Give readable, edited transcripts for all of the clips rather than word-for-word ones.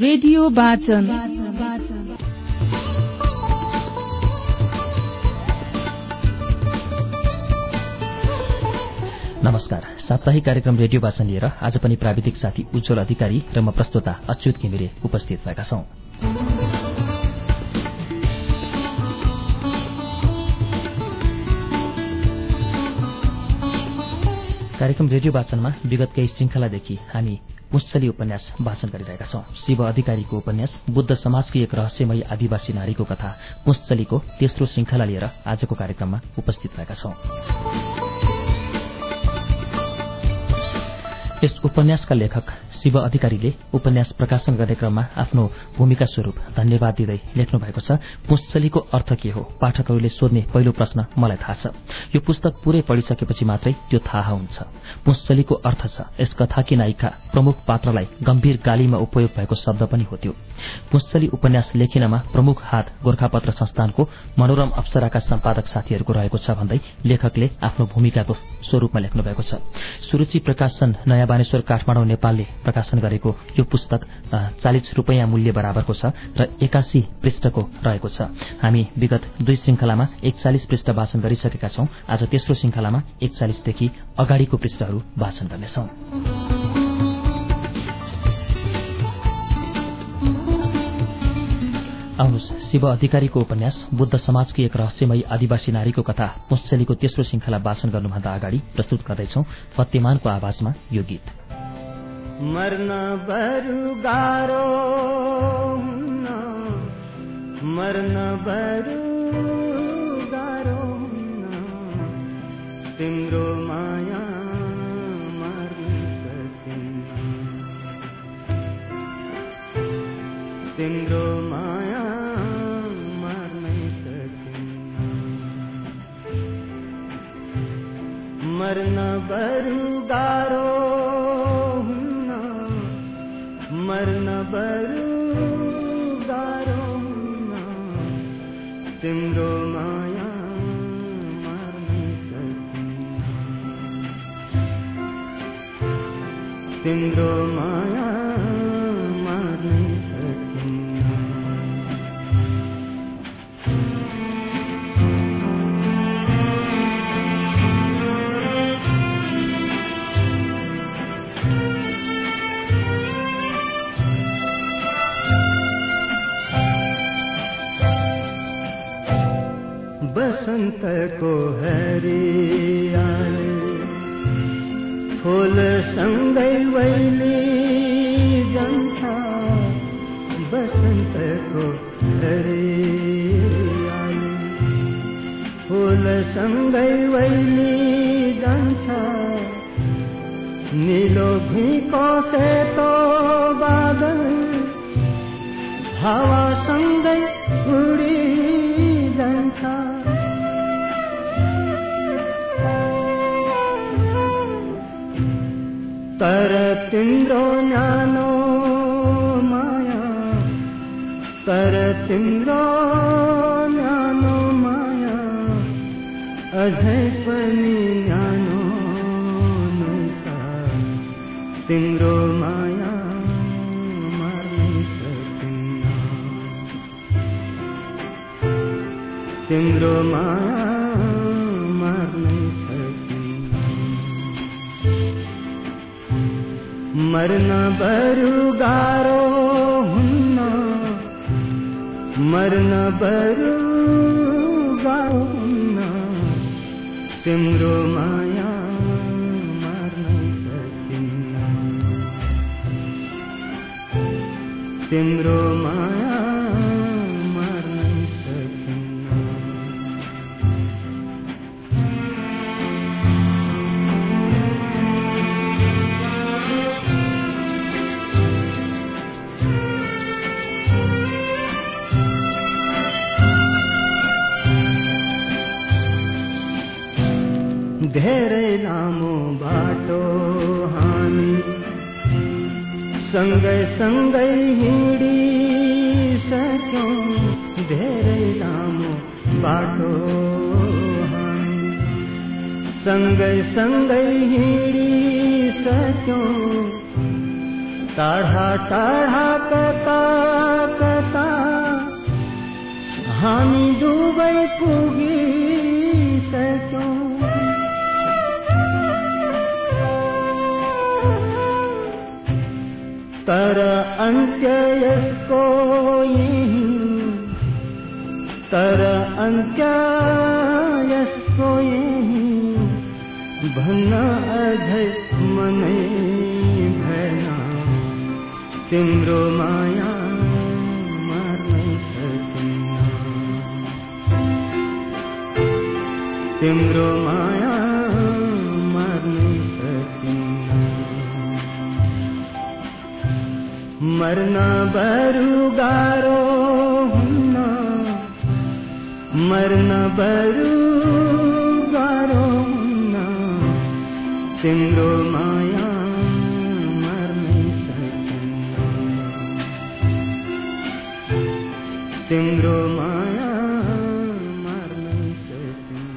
Radio वाचन। नमस्कार। साप्ताहिक कार्यक्रम रेडियो वाचन लिएर आज पनि प्राविधिक साथी उज्जवल अधिकारी र म प्रस्तोता अच्युत घिमिरे उपस्थित भएका छौं। कार्यक्रम रेडियो वाचनमा विगत केही श्रृंखलादेखि हामी पुंछली उपन्यास वाचन गरिरहेका छौं। शिव अधिकारीको उपन्यास बुद्ध समाजकी एक रहस्यमयी आदिवासी नारीको कथा पुंछलीको तेस्रो श्रृंखला लिएर आजको कार्यक्रममा उपस्थित भएका छौं। यस उपन्यासका लेखक शिव अधिकारीले उपन्यास प्रकाशन गर्ने क्रममा आफ्नो भूमिका स्वरूप धन्यवाद दिँदै लेख्नु भएको छ। पुंछलीको अर्थ के हो? पाठकहरूले सोध्ने पहिलो प्रश्न मलाई थाहा छ। यो पुस्तक पूरै पढिसकेपछि मात्रै त्यो थाहा हुन्छ। पुंछलीको अर्थ छ यस कथाकी नायिका प्रमुख पात्रलाई गम्भीर गालीमा उपयोग भएको शब्द पनि हो। त्यो पुंछली उपन्यास लेखिनमा प्रमुख हात गोरखापत्र संस्थानको मनोरम अप्सराका सम्पादक साथीहरूको रहेको छ भन्दै लेखकले आफ्नो भूमिकाको स्वरूपमा लेख्नु भएको छ। सुरुचि प्रकाशन नयाँ बानेश्वर काठमाडौँ नेपालले प्रकाशन गरेको यो पुस्तक 40 रुपैयाँ मूल्य बराबरको छ र 81 पृष्ठको रहेको छ। हामी विगत 2 श्रृंखलामा 41 पृष्ठ वाचन गरिसकेका छौं। आज तेस्रो श्रृंखलामा 41 देखि अगाडिको पृष्ठहरू वाचन गर्नेछौं। आउनुहोस्, शिव अधिकारीको उपन्यास बुद्ध समाजकी एक रहस्यमयी आदिवासी नारीको कथा पुंछलीको तेस्रो श्रृंखला वाचन गर्नुभन्दा अगाडि प्रस्तुत गर्दैछौं फतेमानको आवाजमा यो गीत। मर्न बरु गाह्रो हुन्न, मर्न बरु गाह्रो हुन्न, तिम्रो माया मर्न सकिन्न, तिम्रो माया मर्न सकिन्न। मर्न बरु गाह्रो मर्न बरु गाह्रो हुन्न, तिम्रो माया मर्न सकिन्न, तिम्रो माया मर्न सकिन्न। बसन्तको हरियाली फूलसँगै वैली जान्छ, बसन्तको हरियाली फूलसँगै वैली जान्छ, नीलो भुइँको सेतो बादल हावासँगै उडी जान्छ। तर तिम्रो न्यानो माया, तर तिम्रो न्यानो माया अझै पनि न्यानो नै छ, तिम्रो माया मर्न सकिन्न, तिम्रो माया मर्न सकिन्न। मर्न बरु गाह्रो हुन्न, मर्न बरु गाह्रो हुन्न, तिम्रो माया मर्न सकिन्न, तिम्रो माया मर्न सकिन्न। धेरै लामो बाटो हामी सँगै सँगै हिँडिसक्यौं, धेरै लामो बाटो हामी सँगै सँगै हिँडिसक्यौं, टाढा टाढा कता कता हामी दुवै पुगिसक्यौं। तर अन्त्य यसको यही, तर अन्त्य यसको यही भन्न अझै मनै भएन। तिम्रो माया मार्नै सकिन्न, तिम्रो माया मार्नै सकिन्न। मर्न बरु गाह्रो हुन्न, मर्न बरु गाह्रो हुन्न। तिम्रो माया मार्नै सकिन्न, तिम्रो माया मार्नै सकिन्न।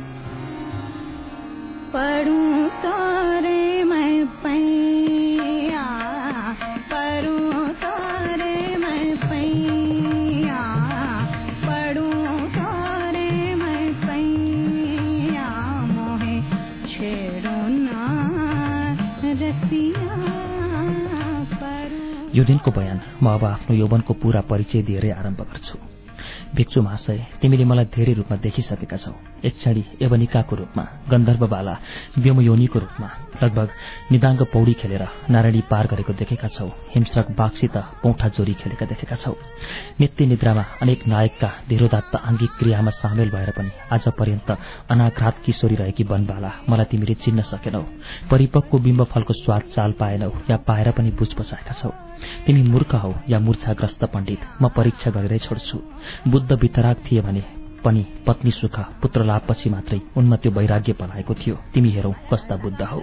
पढूं तोरे मैं पैया, पढूं तोरे मैं पैया, पढूं तोरे मैं पैया। मोहे छेडो ना रसिया पढूं। यो दिनको बयान म अब आफ्नो यौवनको पूरा परिचय दिएरै आरम्भ गर्छु। भिक्षु महाशय, तिमीले मलाई धेरै रूपमा देखिसकेका छौ। एक क्षणी यवनिकाको रूपमा, गन्धर्वबाला व्योमयोनीको रूपमा, लगभग निदाङ्ग पौडी खेलेर नारायणी पार गरेको देखेका छौ। हिमस्रक बाघसित पौठा जोरी खेलेका देखेका छौ। नित्य निद्रामा अनेक नायकका धीरोदात्त आङ्गिक क्रियामा सामेल भएर पनि आज पर्यन्त अनाघात किशोरी रहेकी वनबाला मलाई तिमीले चिन्न सकेनौ। परिपक्व बिम्बफलको स्वाद चाल पाएनौ या पाएर पनि बुझ बसाएका छौ। तिमी मूर्ख हौ या मूर्छाग्रस्त पण्डित, म परीक्षा गरेरै छोड्छु। बुद्ध वितराग थिए भने पनि पत्नी सुख पुत्र लाभपछि मात्रै उनमा त्यो वैराग्य पलाएको थियो। तिमी हेरौ कस्ता बुद्ध हौ।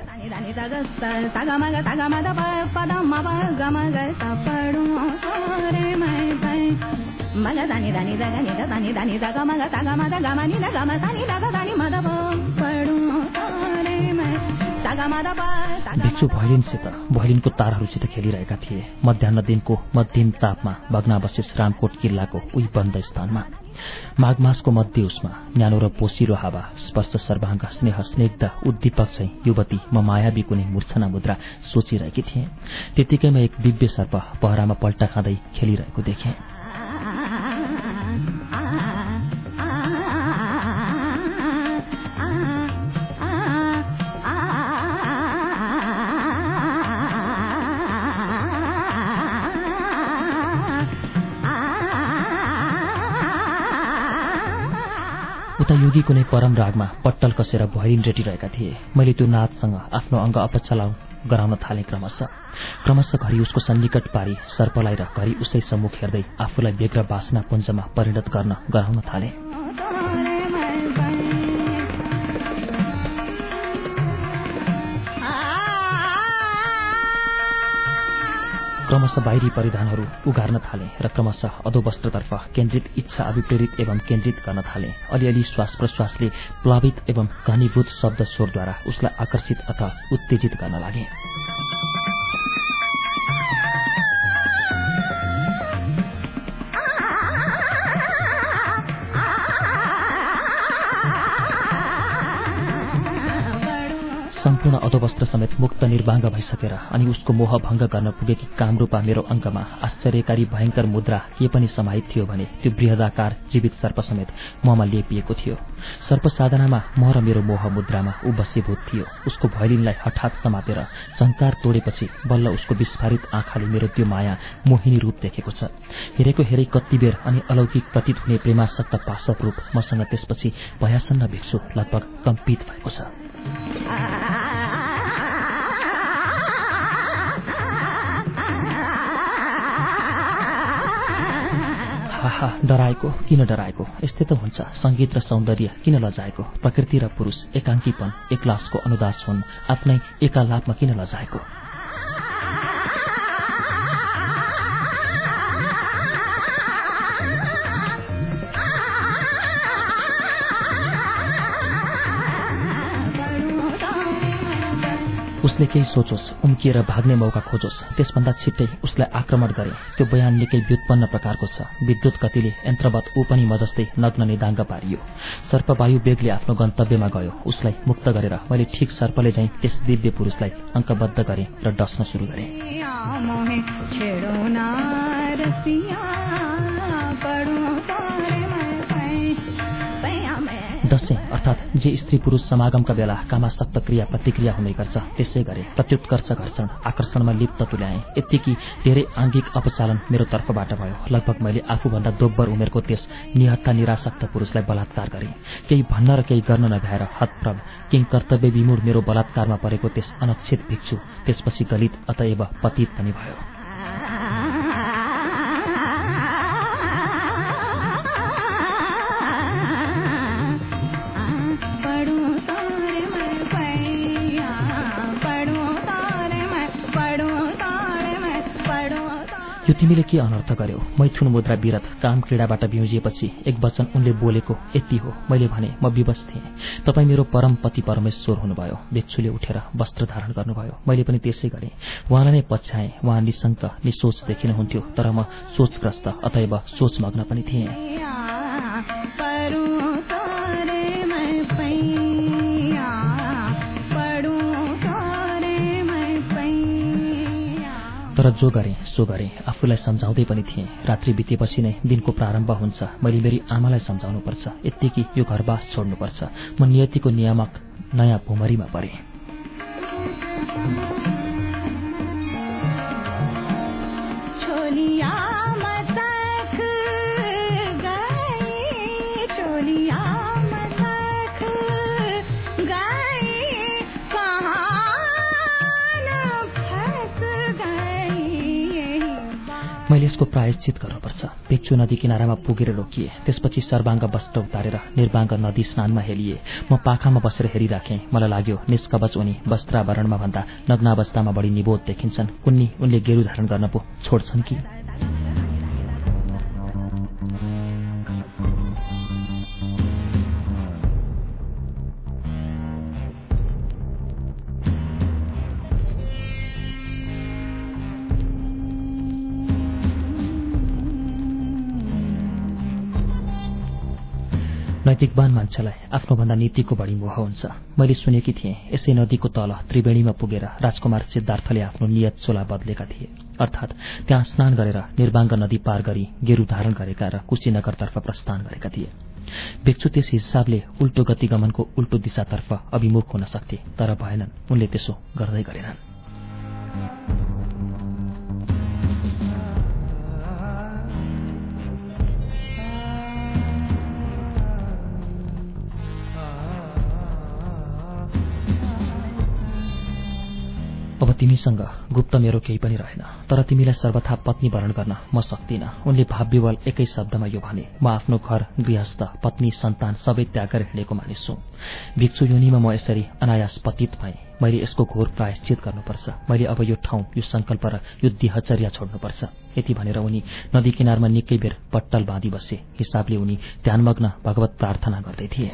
भिक्षु भैलिनसित भैलिनको तारहरूसित खेलिरहेका थिए। मध्याह्न दिनको मध्यम तापमा भग्नावशेष रामकोट किल्लाको उही बन्द स्थानमा। माघ मासको मध्य उसमा न्यानो र पोसिलो हावा स्पर्श सर्वाङ्ग स्नेह स्नेग्ध उद्दीपक चाहिँ युवती म मायावी कुनै मूर्छना मुद्रा सोचिरहेकी थिएँ। त्यतिकैमा एक दिव्य सर्प पहरामा पल्टा खाँदै खेलिरहेको देखेँ। उता योगी कुनै परम रागमा पट्टल कसेर भैलिन रेटिरहेका थिए। मैले त्यो नाचसँग आफ्नो अङ्ग अपचलाउ गराउन थालेँ। क्रमशः घरि उसको सन्निकट पारी सर्पलाई र घरि उसै सम्मुख हेर्दै आफूलाई व्यग्र वासना पुञ्जमा परिणत गराउन थालेँ। क्रमशः बाहिरी परिधानहरू उगार्न थाले र क्रमशः अधोवस्त्रतर्फ केन्द्रित इच्छा अभिप्रेरित एवं केन्द्रित गर्न थाले। अलिअलि श्वास प्रश्वासले प्लावित एवं घनीभूत शब्द स्वरद्वारा उसलाई आकर्षित अथवा उत्तेजित गर्न लागे। सम्पूर्ण अधोवस्त्र समेत मुक्त निर्वाङ्ग भइसकेर अनि उसको मोह भङ्ग गर्न पुगेकी कामरूपा मेरो अङ्गमा आश्चर्यकारी भयंकर मुद्रा के पनि समाहित थियो भने त्यो बृहदाकार जीवित सर्प समेत ममा लेपिएको थियो। सर्प साधनामा म र मेरो मोह मुद्रामा ऊ बसीभूत थियो। उसको भैलिनलाई हठात समातेर चङ्कार तोडेपछि बल्ल उसको विस्फारित आँखाले मेरो त्यो माया मोहिनी रूप देखेको छ। हेरेको हेरै कति बेर अनि अलौकिक प्रतीत हुने प्रेमासक्त पाशव रूप मसँग त्यसपछि भयासन्न भिक्षु लगभग कम्पित भएको छ। हाहा, डराएको किन डराएको? यस्तै त हुन्छ। संगीत र सौन्दर्य किन लजाएको? प्रकृति र पुरुष एकाङ्कीपन एक्लासको अनुदास हुन्, आफ्नै एकालापमा किन लजाएको? उसले केही सोचोस्, उम्किएर भाग्ने मौका खोजोस्, त्यसभन्दा छिट्टै उसलाई आक्रमण गरे। त्यो बयान निकै व्युत्पन्न प्रकारको छ। विद्युत गतिले यन्त्रवत ऊ पनि म जस्तै नग्न निदाङ्ग पारियो। सर्पवायु बेगले आफ्नो गन्तव्यमा गयो। उसलाई मुक्त गरेर मैले ठिक सर्पले झैं त्यस दिव्य पुरुषलाई अङ्कबद्ध गरे र डस्न सुरु गरे। डसे अर्थात् जे स्त्री पुरुष समागमका बेला कामासक्त क्रिया प्रतिक्रिया हुने गर्छ त्यसै गरे। प्रत्युत्कर्ष घर्षण आकर्षणमा लिप्त तुल्याए। यतिकी धेरै आङ्गिक अपचालन मेरो तर्फबाट भयो। लगभग मैले आफूभन्दा दोब्बर उमेरको त्यस निहत्था निरासक्त पुरुषलाई बलात्कार गरे। केही भन्न र केही गर्न नभ्याएर हतप्रभ किङ कर्तव्य विमूढ मेरो बलात्कारमा परेको त्यस अनक्षित भिक्षु त्यसपछि गलित अतएव पतित पनि भयो। यो तिमीले के अनर्थ गर्यौ? मैथुन मुद्रा विरत काम क्रीडाबाट बिउजिएपछि एक वचन उनले बोलेको यति हो। मैले भने म विवश थिएँ। तपाईँ मेरो परम पति परमेश्वर हुनुभयो। भिक्षुले उठेर वस्त्र धारण गर्नुभयो। मैले पनि त्यसै गरेँ। उहाँलाई नै पछ्याएँ। उहाँ निशङ्क निसोच देखिनुहुन्थ्यो, तर म सोचग्रस्त अतएव सोचमग्न पनि थिएँ। तर जो गरेँ सो गरेँ। आफूलाई सम्झाउँदै पनि थिएँ। रात्रि बितेपछि नै दिनको प्रारम्भ हुन्छ। मैले मेरी आमालाई सम्झाउनुपर्छ। यत्तिकी यो घरबास छोड्नुपर्छ। म नियतिको नियामक नयाँ भुमरीमा परेँ। मैले यसको प्रायश्चित गर्नुपर्छ। भिक्षु नदी किनारामा पुगेर रोकिए। त्यसपछि सर्वाङ्ग वस्त्र उतारेर निर्वाङ्ग नदी स्नानमा हेलिए। म पाखामा बसेर हेरिराखेँ। मलाई लाग्यो निष्कवच उनी वस्त्रावरणमा भन्दा नग्नावस्थामा बढी निबोध देखिन्छन्। कुन्नी उनले गेरु धारण गर्न पो छोड्छन् कि? नैतिकवान मान्छेलाई आफ्नोभन्दा नीतिको बढी मोह हुन्छ। मैले सुनेकी थिएँ यसै नदीको तल त्रिवेणीमा पुगेर राजकुमार सिद्धार्थले आफ्नो नियत चोला बदलेका थिए। अर्थात् त्यहाँ स्नान गरेर निर्वाङ्ग नदी पार गरी गेरु धारण गरेका र कुशीनगरतर्फ प्रस्थान गरेका थिए। भिक्षु त्यस हिसाबले उल्टो गतिगमनको उल्टो दिशातर्फ अभिमुख हुन सक्थे, तर भएनन्। उनले त्यसो गर्दै गरेनन्। अब तिमीसँग गुप्त मेरो केही पनि रहेन, तर तिमीलाई सर्वथा पत्नी वरण गर्न म सक्दिनँ। उनले भावविवल एकै शब्दमा यो भने। म आफ्नो घर गृहस्थ पत्नी सन्तान सबै त्याग गरेर हिँडेको मानिस हुँ। भिक्षु योनिमा म यसरी अनायास पतित भएँ। मैले यसको घोर प्रायश्चित गर्नुपर्छ। मैले अब यो ठाउँ, यो संकल्प र यो दिहचर्या छोड्नुपर्छ। यति भनेर उनी नदी किनारमा निकै बेर पट्टल बाँधी बसे। हिसाबले उनी ध्यानमग्न भगवत प्रार्थना गर्दै थिए।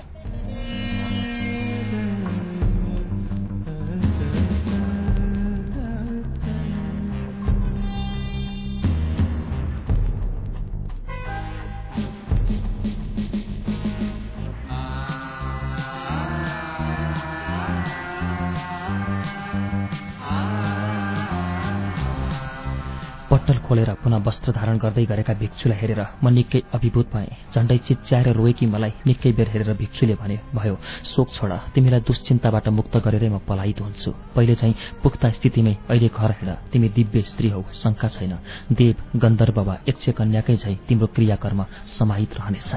पट्टल खोलेर पुनः वस्त्र धारण गर्दै गरेका भिक्षुलाई हेरेर म निकै अभिभूत भएँ। झण्डै चिच्याएर रोएकी मलाई निकै बेर हेरेर भिक्षुले भने, भयो शोक छोड, तिमीलाई दुश्चिन्ताबाट मुक्त गरेरै म पलायित हुन्छु। पहिले चाहिँ पुख्ता स्थितिमै अहिले घर हिँड। तिमी दिव्य स्त्री हौ, शङ्का छैन। देव गन्धर्व वा यक्ष कन्याकै झैं तिम्रो क्रियाकर्म समाहित रहनेछ।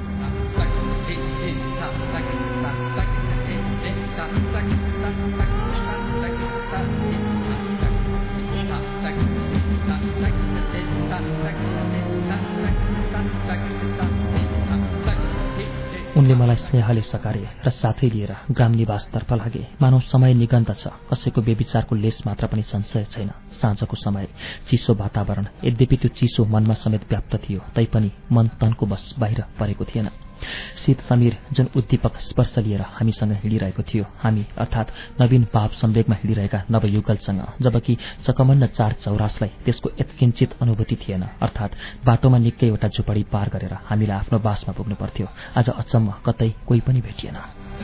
उनले मलाई स्नेहले सकारे र साथै लिएर ग्राम निवासतर्फ लागे। मानव समय निगन्त छ, कसैको बेविचारको लेस मात्र पनि संशय छैन। साँझको समय, चिसो वातावरण। यद्यपि त्यो चिसो मनमा समेत व्याप्त थियो, तैपनि मन तनको बस बाहिर परेको थिएन। शीत समीर जुन उद्दीपक स्पर्श लिएर हामीसँग हिँडिरहेको थियो, हामी अर्थात् नवीन भाव संवेगमा हिँडिरहेका नवयुगलसँग, जबकि चकमन्न चार चौरासलाई त्यसको यत्किञ्चित अनुभूति थिएन। अर्थात् बाटोमा निकै झुपडी पार गरेर हामीलाई आफ्नो बासमा पुग्नु पर्थ्यो। आज अचम्म कतै कोही पनि भेटिएन।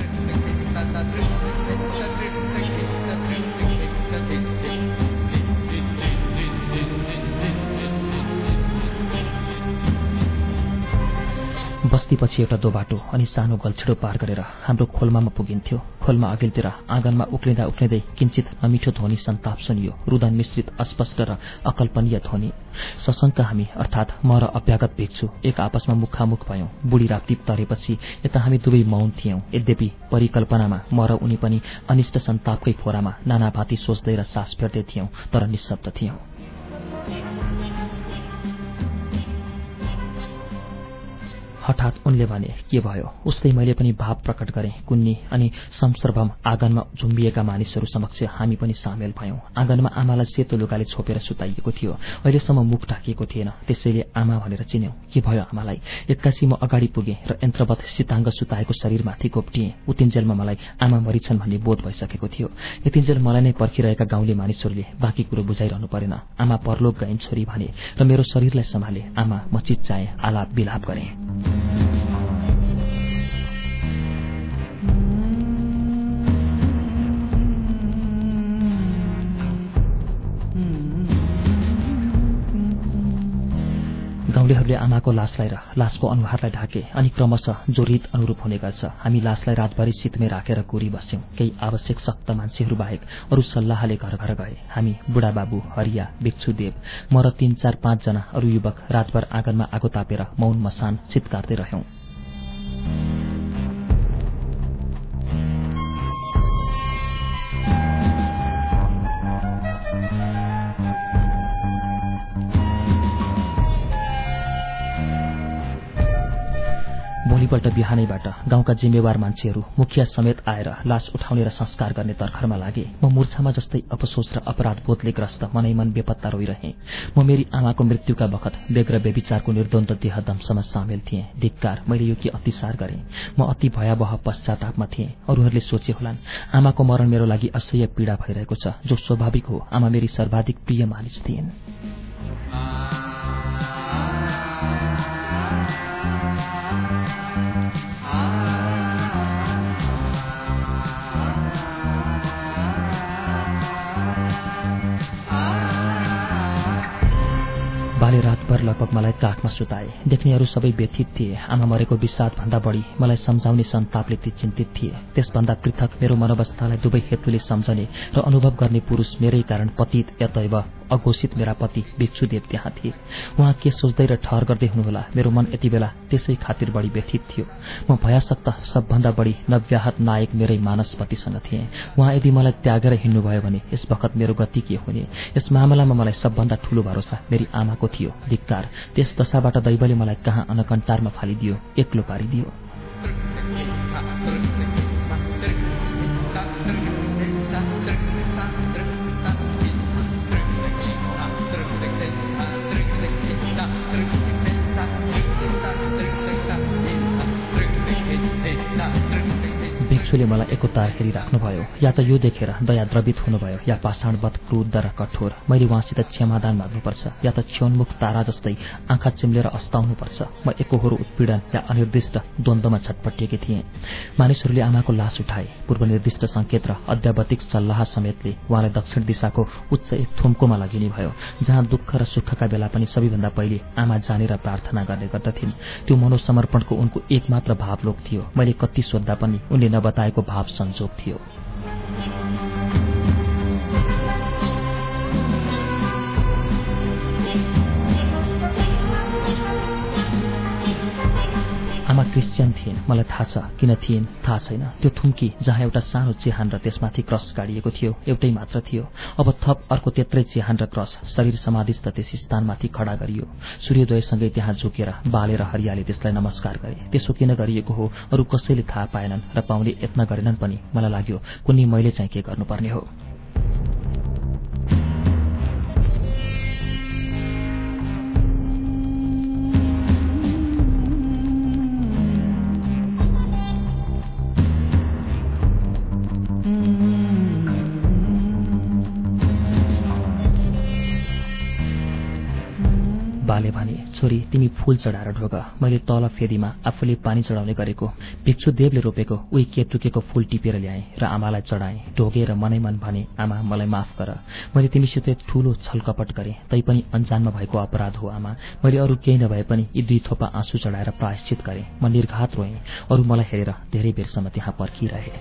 बस्तीपछि एउटा दोबाटो अनि सानो गल्छिडो पार गरेर हाम्रो खोल्मामा पुगिन्थ्यो। खोल्मा अघिल्तिर आँगनमा उक्लिँदा उक्लिँदै किञ्चित नमिठो ध्वनि सन्ताप सुनियो, रुदन मिश्रित अस्पष्ट र अकल्पनीय ध्वनि। सशङ्क हामी अर्थात् म र अभ्यागत भिक्षु एक आपसमा मुखामुख भयौं। बुढी राप्ती तरेपछि यता हामी दुवै मौन थियौं। यद्यपि परिकल्पनामा म र उनी पनि अनिष्ट सन्तापकै फोरामा नानाभाती सोच्दै र सास फेर्दै थियौं, तर निशब्द थियौं। हठात उनले भने, के भयो? उस्तै मैले पनि भाव प्रकट गरेँ। कुन्नी अनि संसर्भम आँगनमा झुम्बिएका मानिसहरू समक्ष हामी पनि सामेल भयौं। आँगनमा आमालाई सेतो लुगाले छोपेर सुताइएको थियो। अहिलेसम्म मुख ढाकिएको थिएन, त्यसैले आमा भनेर चिन्यौं। के भयो आमालाई? एक्कासी म अगाडि पुगेँ र यन्त्रवत शीताङ्ग सुताएको शरीरमाथि घोप्टिएँ। उतिन्जेलमा मलाई आमा मरिछन् भन्ने बोध भइसकेको थियो। यतिन्जेल मलाई नै पर्खिरहेका गाउँले मानिसहरूले बाँकी कुरो बुझाइरहनु परेन। आमा परलोक गइन् छोरी भने र मेरो शरीरलाई सम्हाले। आमा म चिच्चाएँ, आलाप बिलाप गरेँ। गाउँलेहरूले आमाको लासलाई र लासको अनुहारलाई ढाके अनि क्रमशः जोरित अनुरूप हुने गर्छ। हामी लासलाई रातभरि शीतमै राखेर कोरी बस्यौं। केही आवश्यक सक्त मान्छेहरू बाहेक अरू सल्लाहले घर घर गए। हामी बुढाबाबु, हरिया, भिक्षुदेव, म र 3, 4, 5 जना अरू युवक रातभर आँगनमा आगो तापेर मौन मसान चित्कार्दै रह्यौं। भोलिपल्ट बिहानैबाट गाउँका जिम्मेवार मान्छेहरू मुखिया समेत आएर लास उठाउने र संस्कार गर्ने तर्खरमा लागे। म मूर्छामा जस्तै अपसोच र अपराधबोधले ग्रस्त मनैमन बेपत्ता रोइरहेँ। म मेरी आमाको मृत्युका बखत बेग र बेविचारको निर्द्वन्द्व देहदम्समा सामेल थिएँ। धिक्कार, मैले यो के अतिसार गरेँ। म अति भयावह पश्चातापमा थिएँ। अरूहरूले सोचे होलान् आमाको मरण मेरो लागि असह्य पीडा भइरहेको छ, जो स्वाभाविक हो। आमा मेरी सर्वाधिक प्रिय मानिस थिइन्। बाले रातभर लगभग मलाई काखमा सुताए। देख्नेहरू सबै व्यथित थिए। आमा मरेको विषाद भन्दा बढी मलाई सम्झाउने सन्तापले ती चिन्तित थिए। त्यसभन्दा पृथक मेरो मनोवस्थालाई दुवै हेतुले सम्झने र अनुभव गर्ने पुरुष मेरै कारण पतित यतैव अघोषित मेरा पति भिक्षुदेव त्यहाँ थिए। उहाँ के सोच्दै र ठहर गर्दै हुनुहोला, मेरो मन यति बेला त्यसै खातिर बढी व्यथित थियो। म भयासक्त सबभन्दा बढी नव्याहत नायक मेरै मानसपतिसँग थिएँ। उहाँ यदि मलाई त्यागेर हिँड्नुभयो भने यस बखत मेरो गति के हुने? यस मामलामा मलाई सबभन्दा ठूलो भरोसा मेरी आमाको थियो। धिक्कार, त्यस दशाबाट दैवले मलाई कहाँ अनकन्टारमा फालिदियो, एक्लो पारिदियो। भिक्षुले मलाई एकोतार हेरिराख्नुभयो। या त यो देखेर दया द्रवित हुनुभयो, या पाषाणवत क्रुद्ध र कठोर। मैले उहाँसित क्षमादान माग्नुपर्छ, या त क्षोन्मुख तारा जस्तै आँखा चिम्लेर अस्ताउनुपर्छ। म एकोहोरो उत्पीडन या अनिर्दिष्ट द्वन्द्वमा छटपटिएकी थिएँ। मानिसहरूले आमाको लास उठाए। पूर्वनिर्दिष्ट संकेत र अध्यावधिक सल्लाह समेतले उहाँलाई दक्षिण दिशाको उच्च एक थुम्कोमा लगिने भयो, जहाँ दुःख र सुखका बेला पनि सबैभन्दा पहिले आमा जानेर प्रार्थना गर्ने गर्दथिन्। त्यो मनोसमर्पणको उनको एकमात्र भावलोक थियो। मैले कति सोद्धा पनि उनले नबताएको भाव संजोग थियो। आमा क्रिस्चियन थिइन्। मलाई थाहा छ किन थिइन्, थाहा छैन। त्यो थुम्की जहाँ एउटा सानो चिहान र त्यसमाथि क्रस गाडिएको थियो एउटै मात्र थियो। अब थप अर्को त्यत्रै चिहान र क्रस शरीर समाधिस्थ त्यस स्थानमाथि खडा गरियो। सूर्योदयसँगै त्यहाँ झुकेर बाले र हरियाले त्यसलाई नमस्कार गरे। त्यसो किन गरिएको हो अरू कसैले थाहा पाएनन् र पाउने यत्न गरेनन् पनि। मलाई लाग्यो कुनै मैले चाहिँ के गर्नुपर्ने हो। बाले भने, छोरी तिमी फूल चढाएर ढोग। मैले तल फेदीमा आफूले पानी चढाउने गरेको भिक्षुदेवले रोपेको उही केतुकेको फूल टिपेर ल्याएँ र आमालाई चढाएँ। ढोगेर मनैमन भने, आमा मलाई माफ गर, मैले तिमीसित ठूलो छलकपट गरेँ, तैपनि अनजानमा भएको अपराध हो आमा। मैले अरू केही नभए पनि यी 2 थोपा आँसु चढाएर प्रायश्चित गरेँ। म निर्घात रोएँ। अरू मलाई हेरेर धेरै बेरसम्म त्यहाँ पर्खिरहे।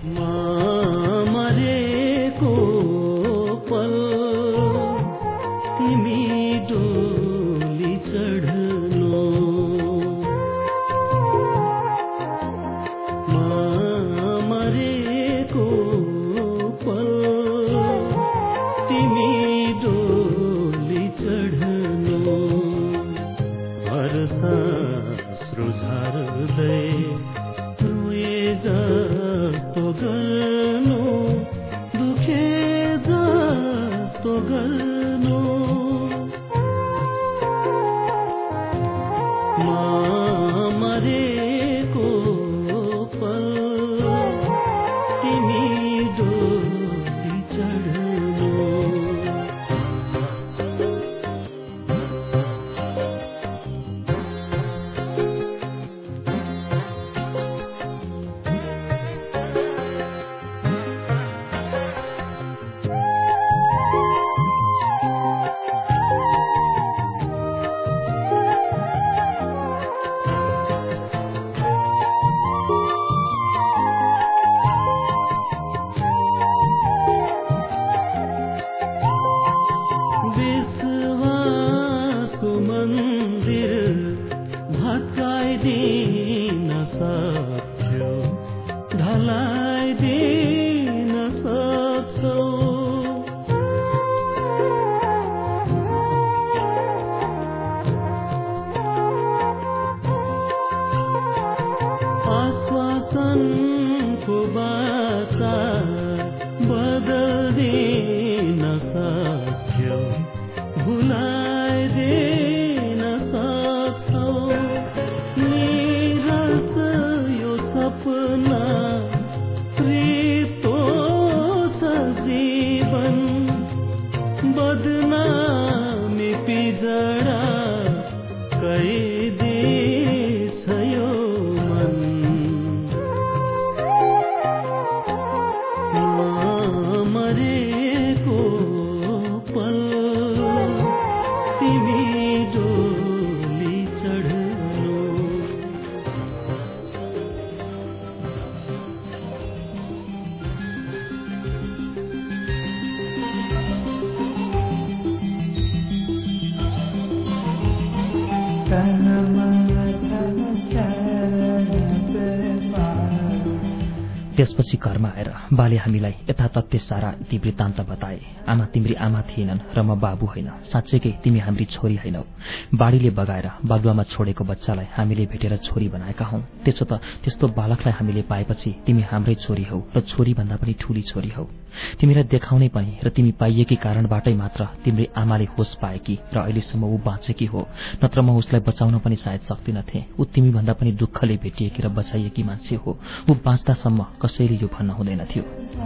त्यसपछि घरमा आएर बाले हामीलाई यथातथ्य सारा ती वृत्तान्त बताए। आमा तिम्री आमा थिएनन् र म बाबु होइन, साँच्चैकै तिमी हाम्री छोरी होइनौ। बाढीले बगाएर बालुवामा छोडेको बच्चालाई हामीले भेटेर छोरी बनाएका हौं। त्यसो त त्यस्तो बालकलाई हामीले पाएपछि तिमी हाम्रै छोरी हौ र छोरी भन्दा पनि ठूली छोरी हौ। तिमीलाई देखाउने पनि र तिमी पाइएकी कारणबाटै मात्र तिम्री आमाले होस पाएकी र अहिलेसम्म ऊ बाँचेकी हो, नत्र म उसलाई बचाउन पनि सायद सक्दिनथे। ऊ तिमी भन्दा पनि दुःखले भेटिएकी र बचाइएकी मान्छे हो। ऊ बाँच्दासम्म कसैले यो भन्न हुँदैन थियो।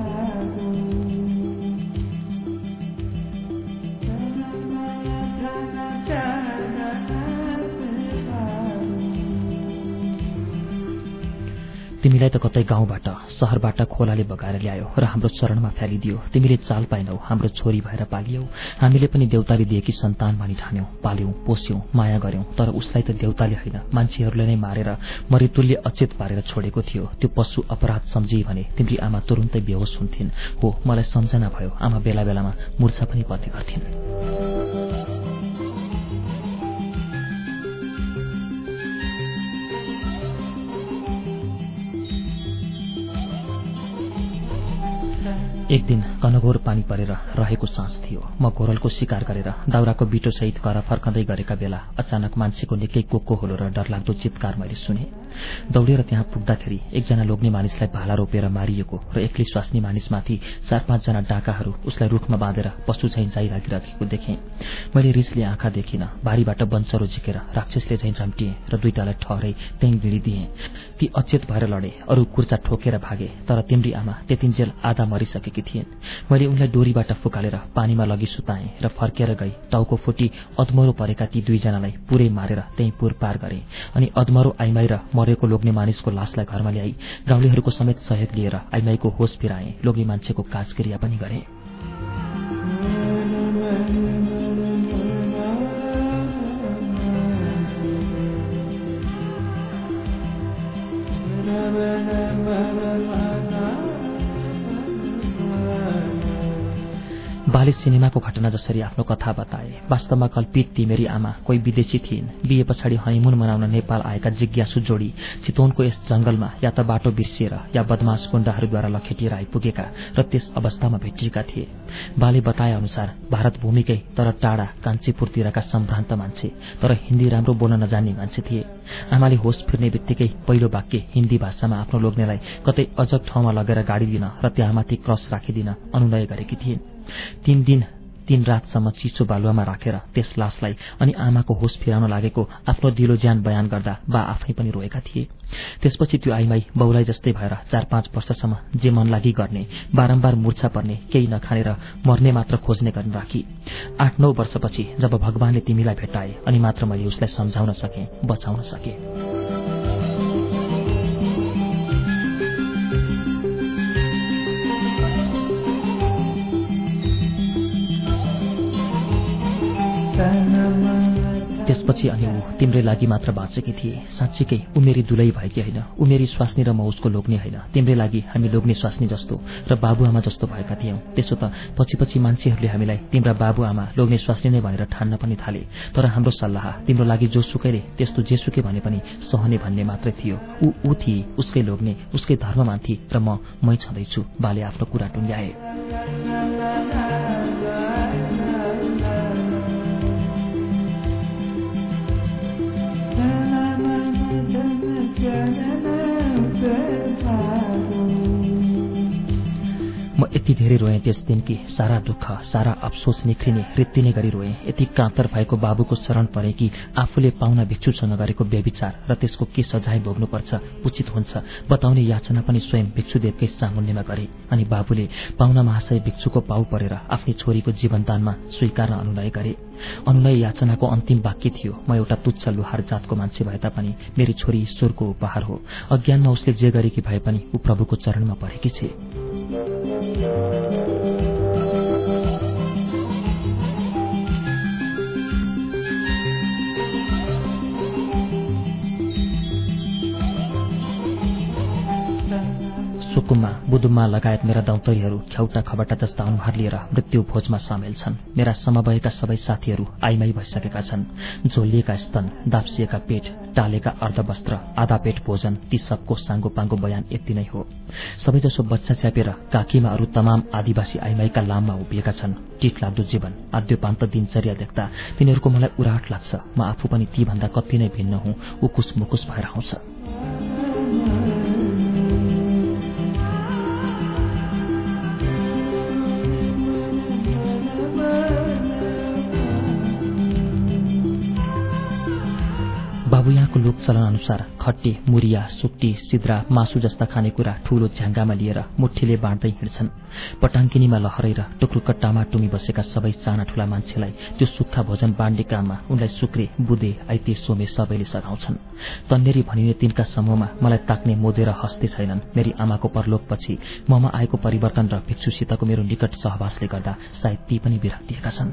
तिमीलाई त कतै गाउँबाट शहरबाट खोलाले बगाएर ल्यायो र हाम्रो चरणमा फ्यालिदियो। तिमीले चाल पाएनौ, हाम्रो छोरी भएर पालियौ। हामीले पनि देउताले दिएकी सन्तान भनी ठान्यौ, पाल्यौं, पोस्यौं, माया गर्यौं। तर उसलाई त देउताले होइन, मान्छेहरूले नै मारेर मरितुल्य अचेत पारेर छोडेको थियो। त्यो पशु अपराध सम्झिए भने तिम्री आमा तुरुन्तै बेहोस हुन्थिन्। हो, मलाई सम्झना भयो, आमा बेला बेलामा मूर्छा पनि पर्ने गर्थिन्। एक दिन कनघोर पानी परेर रहेको साँझ थियो। म घोरलको शिकार गरेर दाउराको बिटो सहित घर फर्कँदै गरेका बेला अचानक मान्छेको निकै कोको होलो र डरलाग्दो चित्कार मैले सुने। दौडेर त्यहाँ पुग्दाखेरि एकजना लोग्ने मानिसलाई भाला रोपेर मारिएको र एक्लै स्वास्नी मानिसमाथि 4-5 जना डाकाहरू उसलाई रुखमा बाँधेर पशु झैं जाइराखेको देखेँ। मैले रिसले आँखा देखिन। बारीबाट बन्चरो झिकेर राक्षसले झैं झम्टिएँ र दुईटालाई ठहरै त्यहीँ गिडिदिएँ। ती अचेत भएर लडे, अरू कुर्चा ठोकेर भागे, तर तिम्री आमा त्यतिन्जेल आधा मरिसकेकी थिइन्। मैले उनलाई डोरीबाट फुकालेर पानीमा लगी सुताएँ र फर्केर गई टाउको फुटी अधमरो परेका ती दुईजनालाई पुरै मारेर त्यहीँ पुर पार गरेँ अनि अधमरो आइमाई र मरेको लोग्ने मानिसको लासलाई घरमा ल्याई गाउँलेहरूको समेत सहयोग लिएर आइमाईको होस फिराएँ। लोग्ने मान्छेको काजक्रिया पनि गरेँ। बाले सिनेमाको घटना जसरी आफ्नो कथा बताए। वास्तवमा कल्पित ती मेरी आमा कोही विदेशी थिइन्। बिहे पछाडि हनीमुन मनाउन नेपाल आएका जिज्ञासु जोडी चितवनको यस जंगलमा या त बाटो बिर्सिएर या बदमाश गुण्डाहरूद्वारा लखेटिएर आइपुगेका र त्यस अवस्थामा भेटिएका थिए। बाले बताए अनुसार भारत भूमिकै तर टाढा काञ्चीपुरतिरका सम्भ्रान्त मान्छे, तर हिन्दी राम्रो बोल्न नजान्ने मान्छे थिए। आमाले होस फिर्ने बित्तिकै पहिलो वाक्य हिन्दी भाषामा आफ्नो लोग्नेलाई कतै अजब ठाउँमा लगेर गाडी दिन र त्यहाँमाथि क्रस राखिदिन अनुनय गरेकी थिइन्। 3 दिन 3 रातसम्म चिसो बालुवामा राखेर त्यस लासलाई अनि आमाको होस फिराउन लागेको आफ्नो दिलो ज्यान बयान गर्दा बा आफै पनि रोएका थिए। त्यसपछि त्यो आइमाई बाउलाई जस्तै भएर 4-5 वर्षसम्म जे मन लागि गर्ने, बारम्बार मूर्छा पर्ने, केही नखानेर मर्ने मात्र खोज्ने गर्न राखी। 8-9 वर्षपछि जब भगवानले तिमीलाई भेटाए अनि मात्र मैले उसलाई सम्झाउन सकेँ, बचाउन सकेँ। त्यसपछि अनि ऊ तिम्रै लागि मात्र बाँचेकी थिए। साँच्चीकै ऊ मेरी दुलै भएकी होइन, ऊ मेरी स्वास्नी र म उसको लोग्ने होइन। तिम्रै लागि हामी लोग्ने स्वास्नी जस्तो र बाबुआमा जस्तो भएका थियौं। त्यसो त पछि मान्छेहरूले हामीलाई तिम्रा बाबुआमा लोग्ने स्वास्नी नै भनेर ठान्न पनि थाले। तर हाम्रो सल्लाह तिम्रो लागि जो सुकैले त्यस्तो जेसुकै भने पनि सहने भन्ने मात्रै थियो। ऊ थिए, उसकै लोग्ने, उसकै धर्म मान्थी र मै छँदैछु। बाले आफ्नो कुरा टुङ्ग्याए। म यति धेरै रोएँ त्यस दिन कि सारा दुःख, सारा अफसोस निख्रिने रित्तिने गरी रोएँ। यति कातर भएको बाबुको शरण परे कि आफूले पाउना भिक्षुसँग गरेको व्यभिचार र त्यसको के सजाय भोग्नुपर्छ, उचित हुन्छ बताउने याचना पनि स्वयं भिक्षुदेवकै सामुन्नेमा गरे। अनि बाबुले पाउना महाशय भिक्षुको पाउ परेर आफ्नी छोरीको जीवनदानमा स्वीकार्न अनुनय गरे। अनुनय याचनाको अन्तिम वाक्य थियो, म एउटा तुच्छ लुहार जातको मान्छे भए तापनि मेरी छोरी ईश्वरको उपहार हो। अज्ञानमा उसले जे गरेकी भए पनि ऊ प्रभुको चरणमा परेकी छे। सुकुम्मा, बुदुम्मा लगायत मेरा दौतरीहरू ख्याउटा खबटा जस्ता अनुहार लिएर मृत्यु भोजमा सामेल छन्। मेरा समवयका सबै साथीहरू आइमाई भइसकेका छन्। झोलिएका स्तन, दाप्सिएका पेट, टालेका अर्धवस्त्र, आधा पेट भोजन, ती सबको साङ्गो पाङ्गो बयान यति नै हो। सबैजसो बच्चा च्यापेर काखीमा अरू तमाम आदिवासी आइमाईका लाममा उभिएका छन्। टिट लाग्दो जीवन, आद्योपान्त दिनचर्या देख्दा तिनीहरूको मलाई उराट लाग्छ। म आफू पनि ती भन्दा कति नै भिन्न हुँ। उकुस मुकुस भएर आउँछ। बाबु यहाँको लोकचलन अनुसार खट्टी, मुरिया, सुक्टी, सिद्रा, मासु जस्ता खानेकुरा ठूलो झ्याङ्गामा लिएर मुठीले बाँड्दै हिँड्छन्। पटाङ्किनीमा लहरेर टुक्रुकट्टामा टुमी बसेका सबै साना ठूला मान्छेलाई त्यो सुक्खा भोजन बाँड्ने काममा उनलाई सुक्रे, बुदे, आइते, सोमे सबैले सघाउँछन्। तन्नेरी भनिने तिनका समूहमा मलाई ताक्ने मोदेर हस्ते छैनन्। मेरी आमाको परलोकपछि ममा आएको परिवर्तन र भिक्षुसितको मेरो निकट सहवासले गर्दा सायद ती पनि बिराटिएका छन्।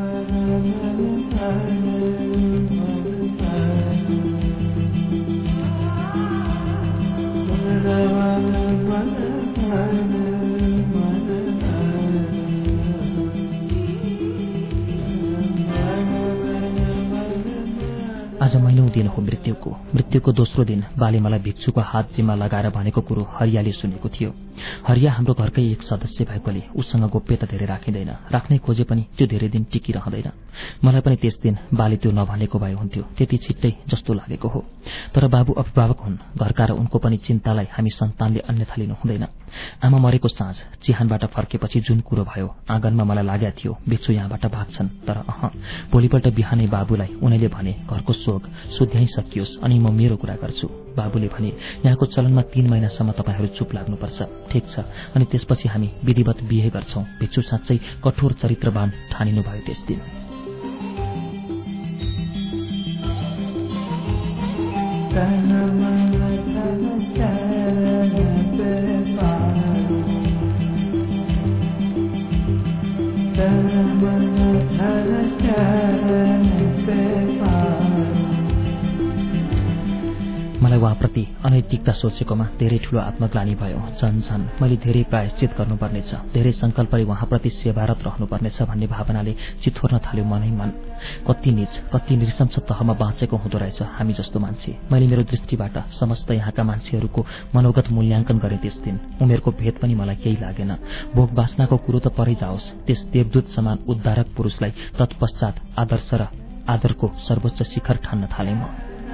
आज महिनौं दिन हो मृत्युको दोस्रो दिन बाले मलाई भिक्षुको हात जिम्मा लगाएर भनेको कुरो हरियाली सुनेको थियो। हरिया हाम्रो घरकै एक सदस्य भएकोले उसँग गोप्यता धेरै राखिँदैन। राख्नै खोजे पनि त्यो धेरै दिन टिकिरहँदैन। मलाई पनि त्यस दिन बाले त्यो नभनेको भए हुन्थ्यो, त्यति छिट्टै जस्तो लागेको हो। तर बाबु अभिभावक हुन्, घरका र उनको पनि चिन्तालाई हामी सन्तानले अन्यथा लिनु हुँदैन। आमा मरेको साँझ चिहानबाट फर्केपछि जुन कुरो भयो, आँगनमा मलाई लागेको थियो बिच्छु यहाँबाट भाग्छन्। तर भोलिपल्ट बिहानै बाबुलाई उनीले भने घरको शोक सुध्याइ सकियोस् अनि म मेरो कुरा गर्छु। बाबुले भने यहाँको चलनमा 3 महिनासम्म तपाईहरू चुप लाग्नुपर्छ। ठिक छ। अनि त्यसपछि हामी विधिवत बिहे गर्छौं। भिक्षु साँच्चै कठोर चरित्रवान ठानिनुभयो त्यस दिन। मलाई उहाँप्रति अनैतिकता सोचेकोमा धेरै ठूलो आत्मग्लानि भयो। झन् मैले धेरै प्रायश्चित गर्नुपर्नेछ, धेरै संकल्पले उहाँप्रति सेवारत रहनुपर्नेछ भन्ने भावनाले चिथोर्न थाल्यो मनै मन। कति नीच, कति नृशंस तहमा बाँचेको हुँदो रहेछ हामी जस्तो मान्छे। मैले मेरो दृष्टिबाट समस्त यहाँका मान्छेहरूको मनोगत मूल्याङ्कन गरे त्यस दिन। उमेरको भेद पनि मलाई केही लागेन। भोग बासनाको कुरो त परै जाओस्, त्यस देवदूत समान उद्धारक पुरुषलाई तत्पश्चात आदर्श र आदरको सर्वोच्च शिखर ठान्न थाले म।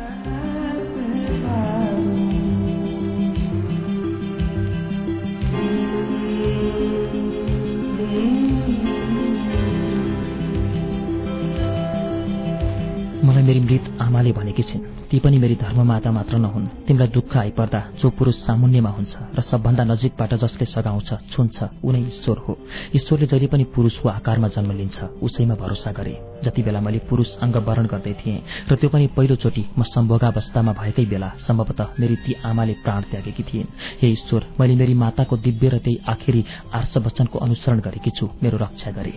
मलाई मेरी मृत आमाले भनेकी छिन्, ती पनि मेरी धर्ममाता मात्र नहुन्। तिमीलाई दुःख आइपर्दा जो पुरुष सामुन्यमा हुन्छ र सबभन्दा नजिकबाट जसले सघाउँछ, छुन्छ, उनै ईश्वर हो। ईश्वरले जहिले पनि पुरुषको आकारमा जन्म लिन्छ, उसैमा भरोसा गरे। जति बेला मैले पुरुष अङ्ग वरण गर्दै थिएँ र त्यो पनि पहिलोचोटि म सम्भोगावस्थामा भएकै बेला सम्भवतः मेरी ती आमाले प्राण त्यागेकी थिइन्। हे ईश्वर, मैले मेरी माताको दिव्य र त्यही आखिरी आर्ष वचनको अनुसरण गरेकी छु, मेरो रक्षा गरे।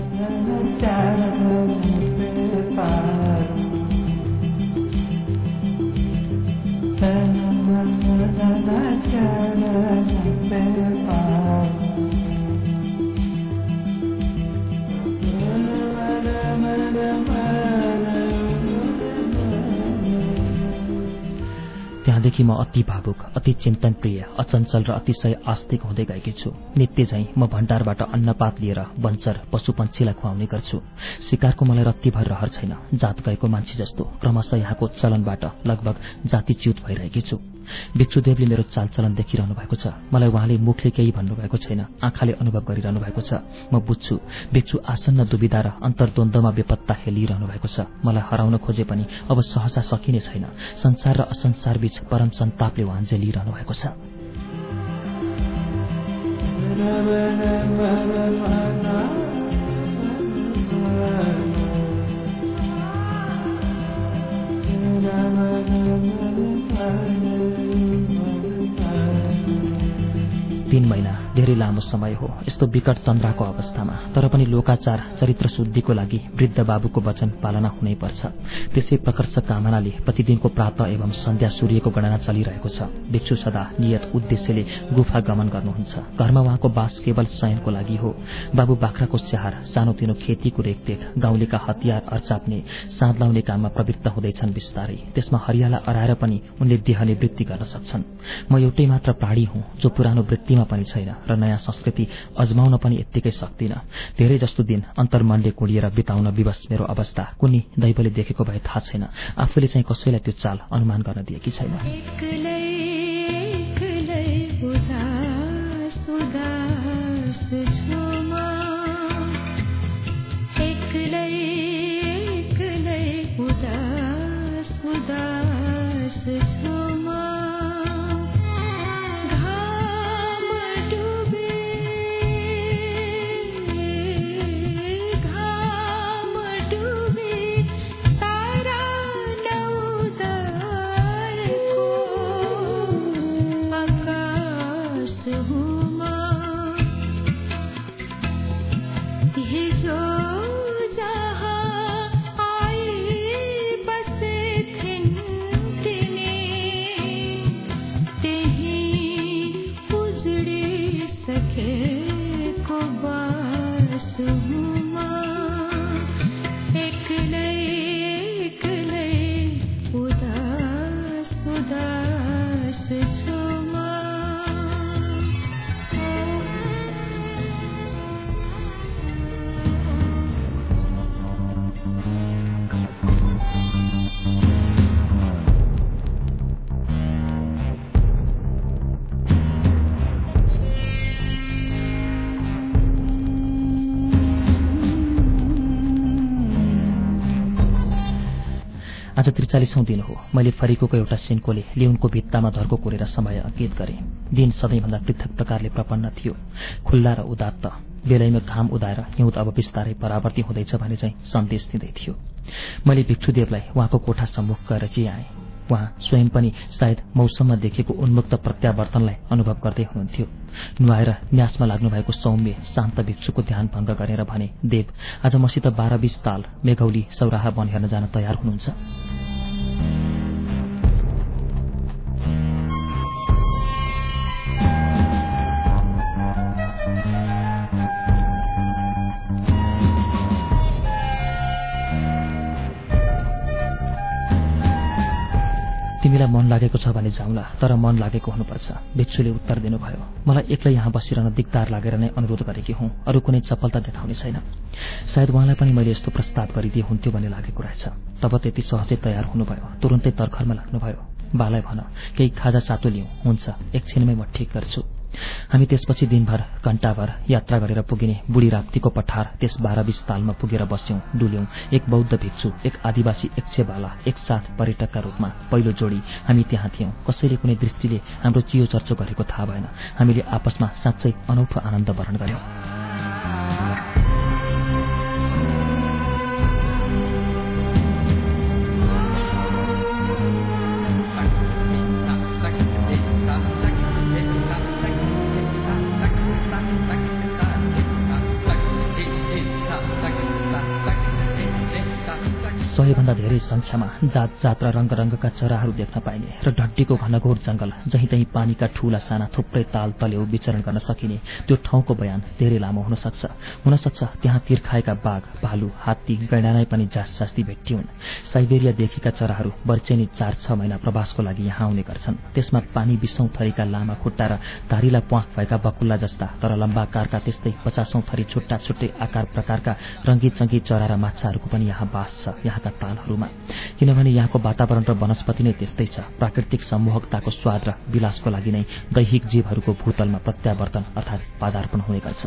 त्यहाँदेखि म अति भावुक, अति चिन्तन प्रिय, अचञ्चल र अतिशय आस्तिक हुँदै गएकी छु। नित्य झैं म भण्डारबाट अन्नपात लिएर वञ्चर पशुपन्छीलाई खुवाउने गर्छु। शिकारको मलाई रत्तिभर रहर छैन। जात गएको मान्छे जस्तो क्रमशः यहाँको चलनबाट लगभग जातिच्युत भइरहेकी छु। भिक्षुदेवले मेरो चालचलन देखिरहनु भएको छ। मलाई उहाँले मुखले केही भन्नुभएको छैन, आँखाले अनुभव गरिरहनु भएको छ। म बुझ्छु भिक्षु आसन्न दुविधा र अन्तर्द्वन्द्वमा बेपत्ता हेलिरहनु भएको छ। मलाई हराउन खोजे पनि अब सहसा सकिने छैन। संसार र असंसार बीच परम सन्तापले उहाँ जेलिरहनु भएको छ। तीन महिना धेरै लामो समय हो यस्तो विकट तन्द्राको अवस्थामा। तर पनि लोकाचार चरित्र शुद्धिको लागि वृद्ध बाबुको वचन पालना हुनै पर्छ। त्यसै प्रकर्ष कामनाले प्रतिदिनको प्रातः एवं सन्ध्या सूर्यको गणना चलिरहेको छ। भिक्षु सदा नियत उद्देश्यले गुफा गमन गर्नुहुन्छ। घरमा उहाँको बास केवल शयनको लागि हो। बाबु बाख्राको स्याहार, सानोतिनो खेतीको रेखदेख, गाउँलेका हतियार अर्चाप्ने, साँध लाउने काममा प्रवृत्त हुँदैछन् बिस्तारै। त्यसमा हरियालाई अराएर पनि उनले देह निवृत्ति गर्न सक्छन्। म एउटै मात्र प्राणी हुँ जो पुरानो वृत्तिमा पनि छैन र नयाँ संस्कृति अजमाउन पनि यत्तिकै सक्दिन। धेरै जस्तो दिन अन्तर्मनले कुडिएर बिताउन विवश मेरो अवस्था कुनै दैवले देखेको भए थाहा छैन। आफूले चाहिँ कसैलाई त्यो चाल अनुमान गर्न दिएकी छैन। आज 43औं दिन हो। मैले फरिकोको एउटा सिन्कोले लिउनको भित्तामा धर्को कोरेर समय अङ्कित गरेँ। दिन सधैँभन्दा पृथक प्रकारले प्रपन्न थियो, खुल्ला र उदात्त। बेलैमा घाम उदाएर हिउँद अब बिस्तारै परावर्ती हुँदैछ भने चाहिँ सन्देश दिँदै थियो। मैले भिक्षुदेवलाई उहाँको कोठा सम्मुख गएर चियाएँ। उहाँ स्वयं पनि सायद मौसममा देखेको उन्मुक्त प्रत्यावर्तनलाई अनुभव गर्दै हुनुहुन्थ्यो। नुहाएर न्यासमा लाग्नुभएको सौम्य शान्त भिक्षुको ध्यान भङ्ग गरेर भने, देव, आज मसित 12-20 ताल मेघौली सौराहा वन हेर्न जान तयार हुनुहुन्छ? तिमीलाई मन लागेको छ भने जाउँला, तर मन लागेको हुनुपर्छ, भिक्षुले उत्तर दिनुभयो। मलाई एक्लै यहाँ बसिरहन दिक्दार लागेर नै अनुरोध गरेकी हुँ, अरू कुनै चपलता देखाउने छैन। सायद उहाँलाई पनि मैले यस्तो प्रस्ताव गरिदिए हुन्थ्यो भन्ने लागेको रहेछ। तब त्यति सहजै तयार हुनुभयो, तुरुन्तै तर्खरमा लाग्नुभयो। बालाई भन, केही खाजा चातो लिउँ। हुन्छ, एकछिनमै म ठिक गर्छु। हामी त्यसपछि दिनभर घण्टाभर यात्रा गरेर पुगिने बुढी राप्तीको पठार त्यस 12-20 तालमा पुगेर बस्यौं, डुल्यौं। एक बौद्ध भिक्षु, एक आदिवासी यक्षबाला, एकसाथ पर्यटकका रूपमा पहिलो जोडी हामी त्यहाँ थियौं। कसैले कुनै दृष्टिले हाम्रो चियो चर्चो गरेको थाहा भएन। हामीले आपसमा साँच्चै अनौठो आनन्द वरण गर्यौं। सबैभन्दा धेरै संख्यामा जात जात र रंग रंगका चराहरू देख्न पाइने र ढड्डीको घनघोर जंगल, जहीँतहीँ पानीका ठूला साना थुप्रै ताल तलेउ विचरण गर्न सकिने त्यो ठाउँको बयान धेरै लामो हुन सक्छ। त्यहाँ तिर्खाएका बाघ, भालु, हात्ती, गैंडालाई पनि जासजास्ती भेट्टिउन्। साइबेरियादेखिका चराहरू वर्षेनी 4-6 महिना प्रवासको लागि यहाँ आउने गर्छन्। त्यसमा पानी 20औं थरीका लामा खुट्टा र धारिला प्वाख भएका बकुल्ला जस्ता तर लम्बाकारका त्यस्तै 50औं थरी छुट्टा छुट्टै आकार प्रकारका रंगी चंगी चरा र माछाहरूको पनि यहाँ बास छ यहाँका तालहरूमा। किनभने यहाँको वातावरण र वनस्पति नै त्यस्तै छ। प्राकृतिक सम्मोहकताको स्वाद र विलासको लागि नै दैहिक जीवहरूको भूतलमा प्रत्यावर्तन अर्थात् पादार्पण हुने गर्छ।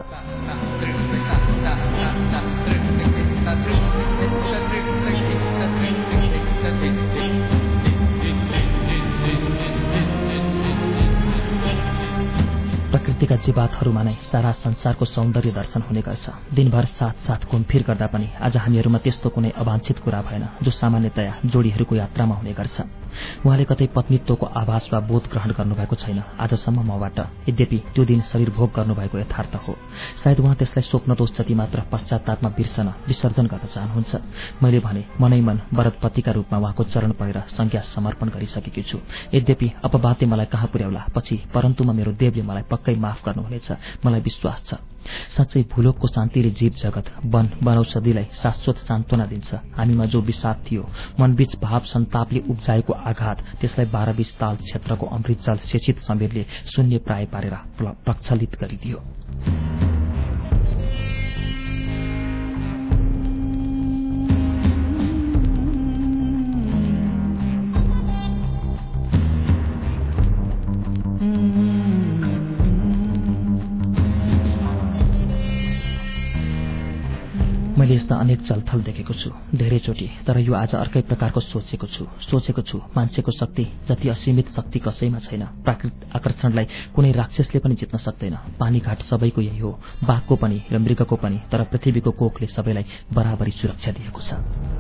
प्रकृतिका जीवातहरूमा नै सारा संसारको सौन्दर्य दर्शन हुने गर्छ। दिनभर साथ घुमफिर गर्दा पनि आज हामीहरूमा त्यस्तो कुनै अवाञ्छित कुरा भएन जो सामान्यतया जोडीहरूको यात्रामा हुने गर्छ। उहाँले कतै पत्नीत्वको आभास वा बोध ग्रहण गर्नुभएको छैन आजसम्म मबाट। यद्यपि त्यो दिन शरीर भोग गर्नुभएको यथार्थ हो। सायद उहाँ त्यसलाई स्वप्नदोष जति मात्र पश्चातापमा विसर्जन गर्न चाहनुहुन्छ। मैले भने मनैमन वरदपतिका रूपमा उहाँको चरण परेर संज्ञा समर्पण गरिसकेकी छु। यद्यपि अपवादले मलाई कहाँ पुर्याउला पछि, परन्तुमा मेरो देवले मलाई पक्कै माफ गर्नुहुनेछ, मलाई विश्वास छ। साँच्चै भूलोकको शान्तिले जीव जगत, वन, वनौषधिलाई शाश्वत सान्त्वना दिन्छ। हामीमा जो विषाद थियो, मनबीच भाव सन्तापले उब्जाएको आघात, त्यसलाई 12-20 ताल क्षेत्रको अमृत जल सेचित समीरले शून्य प्राय पारेर प्रक्षलित गरिदियो। मैले यस्ता अनेक चलथल देखेको छु धेरैचोटि, तर यो आज अर्कै प्रकारको सोचेको छु। मान्छेको शक्ति जति असीमित शक्ति कसैमा छैन। प्राकृतिक आकर्षणलाई कुनै राक्षसले पनि जित्न सक्दैन। पानीघाट सबैको यही हो, बाघको पनि र मृगको पनि, तर पृथ्वीको कोखले सबैलाई बराबरी सुरक्षा दिएको छ।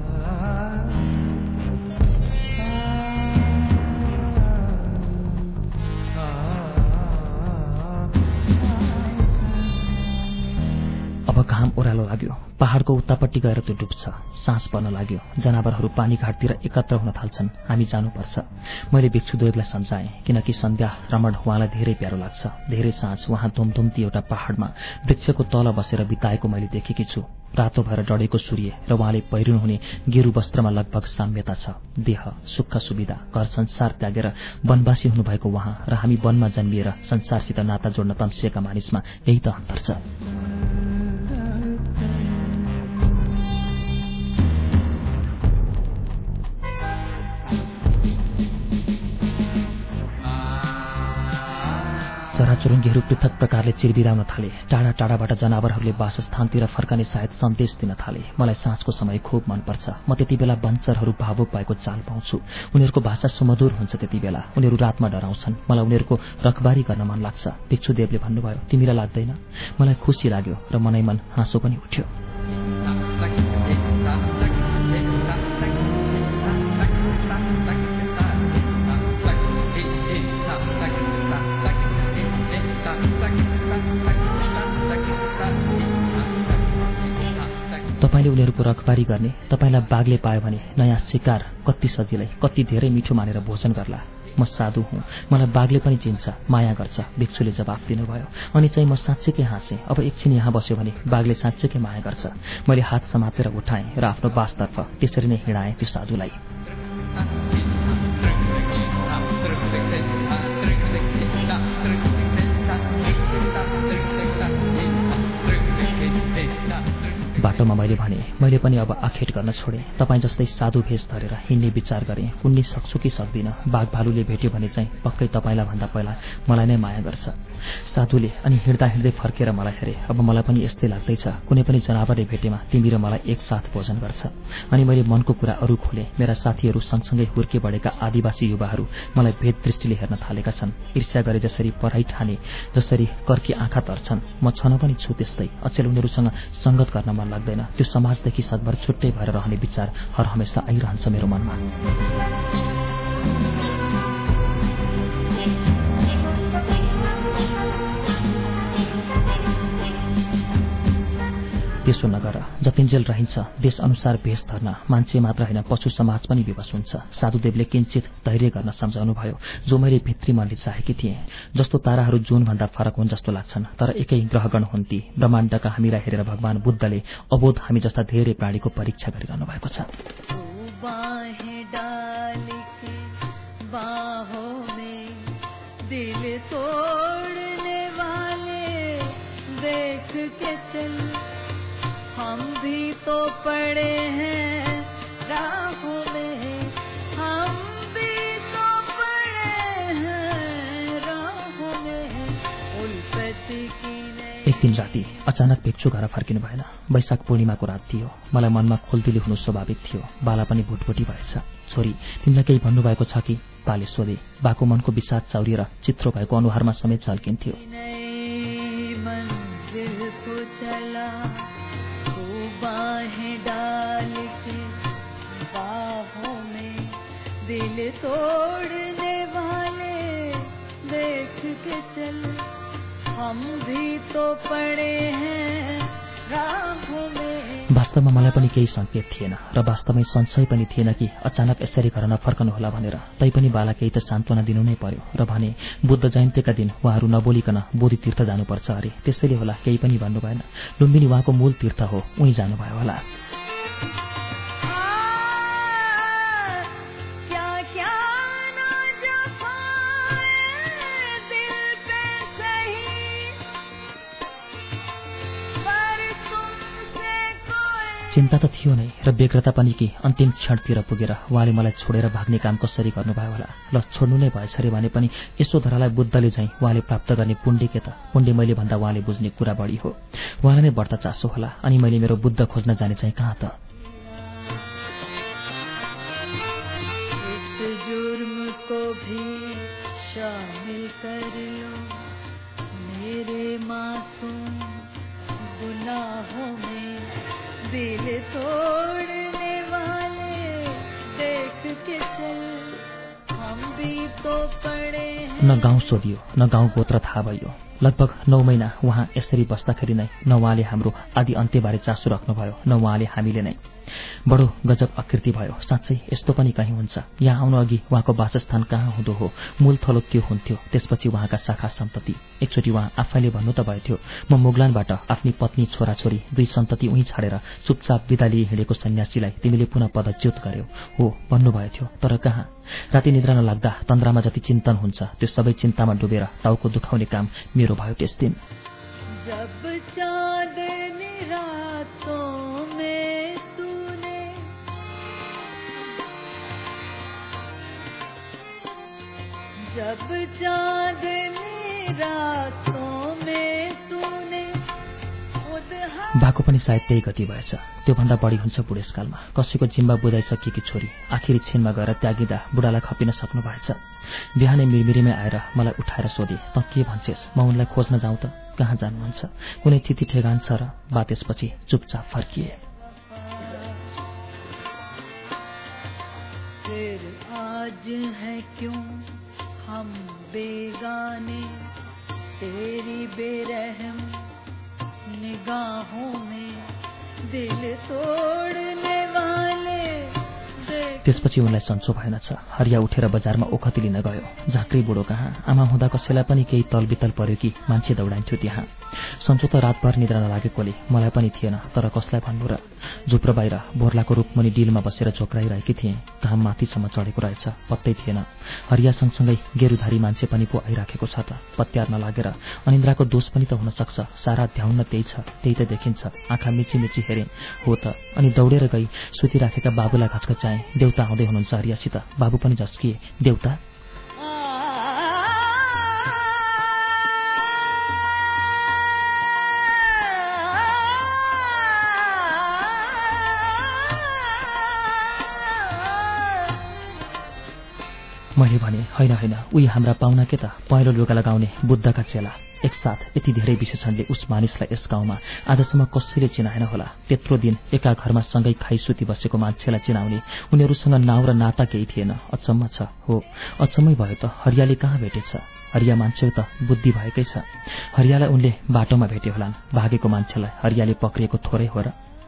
अब घाम ओह्रालो लाग्यो। पहाड़को उत्तापट्टि गएर त्यो डुब्छ। साँस पर्न लाग्यो। जनावरहरू पानीघाटतिर एकत्र हुन थाल्छन्। हामी जानुपर्छ। मैले भिक्षुदेवलाई सम्झाएँ, किनकि सन्ध्या रमण उहाँलाई धेरै प्यारो लाग्छ। धेरै साँझ उहाँ धुमधुम्ती एउटा पहाड़मा वृक्षको तल बसेर बिताएको मैले देखेकी छु। रातो भएर डढेको सूर्य र उहाँले पहिरिनुहुने गेरू वस्त्रमा लगभग साम्यता छ। देह, सुख सुविधा, घर संसार त्यागेर वनवासी हुनुभएको उहाँ र हामी वनमा जन्मिएर संसारसित नाता जोड्न तम्सिएका मानिसमा यही त अन्तर छ। चराचुरुङ्गीहरू पृथक प्रकारले चिरबिराउन थाले। टाढा टाढाबाट जनावरहरूले वासस्थानतिर फर्कने सायद सन्देश दिन थाले। मलाई साँझको समय खूब मनपर्छ। म त्यति बेला वनचरहरू भावुक भएको चाल पाउँछु। उनीहरूको भाषा सुमधुर हुन्छ। त्यति बेला उनीहरू रातमा डराउँछन्। मलाई उनीहरूको रखबारी गर्न मन लाग्छ। भिक्षुदेवले भन्नुभयो, तिमीलाई लाग्दैन? मलाई खुसी लाग्यो र मनैमन हाँसो पनि उठ्यो। तपाईले उनीहरूको रखबारी गर्ने, तपाईलाई बाघले पायो भने नयाँ शिकार कति सजिलै, कति धेरै मिठो मानेर भोजन गर्ला। म साधु हुँ, मलाई बाघले पनि चिन्छ, माया गर्छ, भिक्षुले जवाफ दिनुभयो। अनि चाहिँ म साँच्चैकै हाँसेँ। अब एकछिन यहाँ बस्यो भने बाघले साँच्चैकै माया गर्छ। मैले हात समातेर उठाएँ र आफ्नो बासतर्फ त्यसरी नै हिँडाएँ त्यो साधुलाई। बाटोमा मैले भने, मैले पनि अब आखेट गर्न छोडेँ। तपाईँ जस्तै साधु भेष धरेर हिँड्ने विचार गरेँ। कुन्नी सक्छु कि सक्दिनँ। बाघ भालुले भेट्यो भने चाहिँ पक्कै तपाईँलाई भन्दा पहिला मलाई नै माया गर्छ। साधुले अनि हिँड्दा हिँड्दै फर्केर मलाई हेरे। अब मलाई पनि यस्तै लाग्दैछ। कुनै पनि जनावरले भेटेमा तिमी र मलाई एकसाथ भोजन गर्छ। अनि मैले मनको कुरा अरू खोले। मेरा साथीहरू सँगसँगै हुर्के बढेका आदिवासी युवाहरू मलाई भेद दृष्टिले हेर्न थालेका छन्। ईर्ष्या गरे जसरी पढाइ ठाने, जसरी कर्की आँखा तर्छन्, म छन पनि छु त्यस्तै। अचेल उनीहरूसँग सङ्गत गर्न मन लाग्दैन। त्यो समाजदेखि सकभर छुट्टै भएर रहने विचार हर हमेसा आइरहन्छ मेरो मनमा। त्यसो नगर। जतिन्जेल रहन्छ देश अनुसार भेष धर्न मान्छे मात्र होइन, पशु समाज पनि विवश हुन्छ। साधुदेवले किञ्चित धैर्य गर्न सम्झाउनु भयो, जो मैले भित्री मनले चाहेकी थिएँ। जस्तो ताराहरू जुनभन्दा फरक हुन् जस्तो लाग्छन्, तर एकै ग्रहगण हुन् ती। ब्रह्माण्डका हामीलाई हेरेर भगवान बुद्धले अबोध हामी जस्ता धेरै प्राणीको परीक्षा गरिरहनु भएको छ। हम भी तो पड़े हैं राहों में, हम भी तो पड़े हैं राहों में, उल्फती की नहीं। एक दिन राति अचानक भिक्षु घर फर्किनु भएन। वैशाख पूर्णिमाको रात थियो। मलाई मनमा खोलदिली हुनु स्वाभाविक थियो। बाला पनि भुटभुटी भएछ। छोरी, तिमीलाई केही भन्नुभएको छ कि? बाले सोधे। बाको मनको विषाद चाउरिएर चित्रो भएको अनुहारमा समेत झल्किन्थ्यो। बाहें डाल के बाहों में दिल तोड़ने वाले देख के चल, हम भी तो पड़े हैं राहों में। वास्तवमा मलाई पनि केही संकेत थिएन र वास्तवमै संशय पनि थिएन कि अचानक यसरी घर नफर्कनु होला भनेर। तैपनि बाला केही त सान्त्वना दिनु नै पर्यो र भने, बुद्ध जयन्तीका दिन उहाँहरू नबोलिकन बोधि तीर्थ जानुपर्छ अरे, त्यसैले होला केही पनि भन्नु भएन। लुम्बिनी उहाँको मूल तीर्थ हो, उहीँ जानुभयो होला। चिन्ता त थियो नै र व्यग्रता पनि कि अन्तिम क्षणतिर पुगेर उहाँले मलाई छोडेर भाग्ने काम कसरी गर्नुभयो होला। ल, छोड्नु नै भएछ रे भने पनि यसो धरालाई बुद्धले चाहिँ उहाँले प्राप्त गर्ने पुण्य के त? पुण्य मैले भन्दा उहाँले बुझ्ने कुरा बढी हो। उहाँलाई नै बढ्ता चासो होला। अनि मैले मेरो बुद्ध खोज्न जाने चाहिँ कहाँ त? दिल तोड़ने वाले देख के चल, हम भी तो पड़े हैं। न गाउँ सोधियो, न गाउँ गोत्र थाहा भयो। लगभग 9 महिना उहाँ यसरी बस्दाखेरि नै न उहाँले हाम्रो आदि अन्त्यबारे चासो राख्नुभयो, न उहाँले हामीले नै। बडो गजब आकृति भयो। साँच्चै यस्तो पनि कहीँ हुन्छ। यहाँ आउनु अघि उहाँको वासस्थान कहाँ हुँदो हो, मूल थलो त्यो हुन्थ्यो, त्यसपछि उहाँका शाखा सन्तति। एकचोटि उहाँ आफैले भन्नु त भएथ्यो, म मुगलानबाट आफ्नी पत्नी, छोराछोरी, 2 सन्तति उहीँ छाडेर चुपचाप बिदा लिए हिँडेको सन्यासीलाई तिमीले पुनः पदच्युत गर्यौ हो भन्नुभएको थियो। तर कहाँ? राति निद्रा नलाग्दा तन्द्रामा जति चिन्तन हुन्छ त्यो सबै चिन्तामा डुबेर टाउको दुखाउने काम मेरो भयो त्यस दिन। जब चाँदनी रातों में तूने जब चाँदनी रातों में तूने बाको पनि सायद त्यही गति भएछ। त्योभन्दा बढी हुन्छ बुढेसकालमा। कसैको जिम्मा बुझाइसकेकी छोरी आखिरी छिनमा गएर त्यागिँदा बुढालाई खपिन सक्नु भएछ। बिहानै मिरमिरीमै आएर मलाई उठाएर सोधे, त के भन्छेस्, म उनलाई खोज्न जाउँ त? कहाँ जानुहुन्छ? कुनै तिथि ठेगान छ र? बा त्यसपछि चुपचाप फर्किए। फिर आज है क्यों हम बेगाने, तेरी बेरहम निगाहों में दिल तोड़ने वाले। त्यसपछि उनलाई सन्चो भएनछ। हरिया उठेर बजारमा ओखती लिन गयो। झाँक्री बुढो कहाँ, आमा हुँदा कसैलाई पनि केही तलबितल पर्यो कि मान्छे दौडाइन्थ्यो त्यहाँ। सन्चो त रातभर निद्रा नलागेकोले मलाई पनि थिएन, तर कसलाई भन्नु र। झुप्रो बाहिर बोर्लाको रूपमनी डिलमा बसेर झोक्राइरहेकी थिएँ। घाम माथिसम्म चढेको रहेछ, पत्तै थिएन। हरिया सँगसँगै गेरुधारी मान्छे पनि पो आइराखेको छ त। पत्यार नलागेर अनिन्द्राको दोष पनि त हुन सक्छ। सारा ध्याउन त्यही छ, त्यही त देखिन्छ। आँखा मिची मिची हेरेँ, हो त। अनि दौडेर गई सुतिराखेका बाबुलाई घचघचाएँ। देउता आउँदै हुनुहुन्छ हरियासित। बाबु पनि झस्किए, देउता? मैले भने, होइन होइन, उही हाम्रा पाहुना के त, पहेँलो लुगा लगाउने बुद्धका चेला। एकसाथ यति धेरै विशेषणले उस मानिसलाई यस गाउँमा आजसम्म कसैले चिनाएन होला। त्यत्रो दिन एका घरमा सँगै खाइसुती बसेको मान्छेलाई चिनाउने उनीहरूसँग नाउँ र नाता केही थिएन। अचम्म छ। हो, अचम्मै भयो त। हरियाले कहाँ भेटेछ? हरिया मान्छे त बुद्धि भएकै छ। हरियालाई उनले बाटोमा भेटे होलान्। भागेको मान्छेलाई हरियाले पक्रिएको थोरै हो र?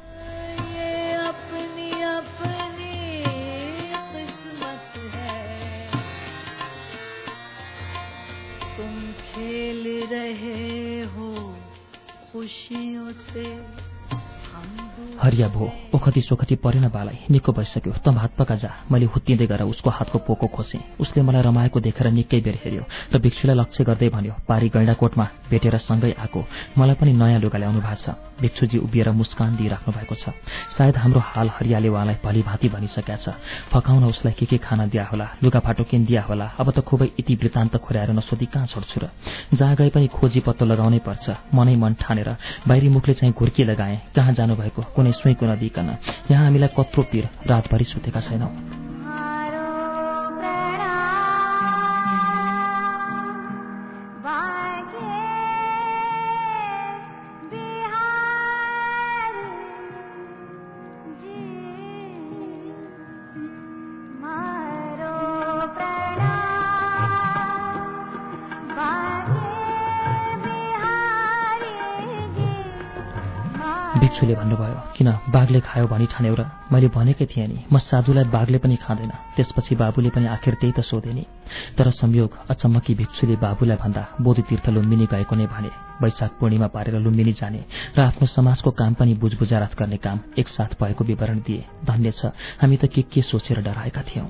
हरिया भो, ओखती सोखती परेन बालाई, निको भइसक्यो, त भात पका जा। मैले हुत्तिँदै गएर उसको हातको पोको खोसेँ। उसले मलाई रमाएको देखेर निकै बेर हेऱ्यो र भिक्षुलाई लक्ष्य गर्दै भन्यो, पारी गैँडाकोटमा भेटेर सँगै आएको, मलाई पनि नयाँ लुगा ल्याउनु भएको छ। भिक्षुजी उभिएर मुस्कान दिइराख्नु भएको छ। सायद हाम्रो हाल हरियाले उहाँलाई भलीभाँति भनिसकेका छ। फकाउन उसलाई के खाना दिया होला, लुगाफाटो किनिदिया होला। अब त खुबै इति वृत्तान्त खोर्याएर नसोधी कहाँ छोड्छु र? जहाँ गए पनि खोजी पत्तो लगाउनै पर्छ। मनै मन ठानेर बाहिरी मुखले चाहिँ घुर्की लगाएँ। कहाँ जानुभएको कुनै सुईको नदिकन। यहाँ हामीलाई कत्रो पीर, रातभरि सुतेका छैनौं। भिक्षुले भन्नुभयो, किन बाघले खायो भनी ठान्यौ र? मैले भनेकै थिएँ नि, म साधुलाई बाघले पनि खाँदैन। त्यसपछि बाबुले पनि आखिर त्यही त सोधे नि। तर संयोग अचम्मकी भिक्षुले बाबुलाई भन्दा बोधितीर्थ लुम्बिनी गएको नै भने। वैशाख पूर्णिमा पारेर लुम्बिनी जाने र आफ्नो समाजको काम पनि बुझबुझारात गर्ने काम एकसाथ भएको विवरण दिए। धन्य छ, हामी त के सोचेर डराएका थियौं।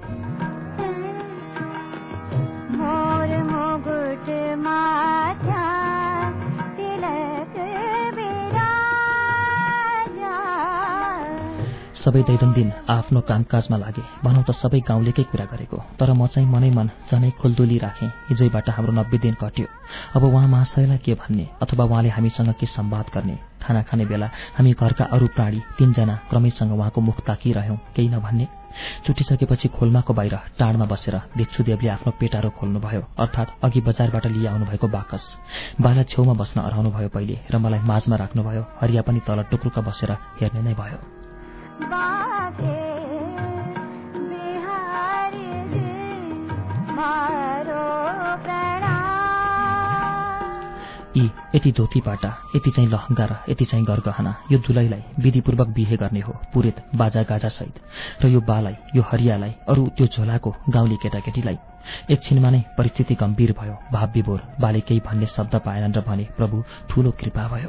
सबै दैनन्दिन आफ्नो कामकाजमा लागे। भनौँ त सबै गाउँलेकै कुरा गरेको। तर म चाहिँ मनै मन झनै खुल्दुली राखेँ। हिजैबाट हाम्रो 90 दिन कट्यो। अब उहाँ महाशयलाई के भन्ने, अथवा उहाँले हामीसँग के संवाद गर्ने? खाना खाने बेला हामी घरका अरू प्राणी 3 जना क्रमैसँग उहाँको मुख ताकिरह्यौं, केही नभन्ने। छुटिसकेपछि खोल्माको बाहिर टाढमा बसेर भिक्षुदेवले आफ्नो पेटारो खोल्नुभयो, अर्थात् अघि बजारबाट लिइ आउनुभएको बाकस। बाला छेउमा बस्न अराउनुभयो पहिले र मलाई माझमा राख्नुभयो। हरिया पनि तल टुक्रुका बसेर हेर्ने नै भयो। यति धोतीपाटा, यति चाहिँ लहङ्गा र यति चाहिँ गरगहना, यो दुलैलाई विधिपूर्वक बिहे गर्ने हो, पुरेत बाजा गाजा सहित। र यो बालाई, यो हरियालाई, अरू त्यो झोलाको गाउँले केटाकेटीलाई। एकछिनमा नै परिस्थिति गम्भीर भयो, भाव विभोर। बाले केही भन्ने शब्द पाएनन् र भने, प्रभु ठूलो कृपा भयो।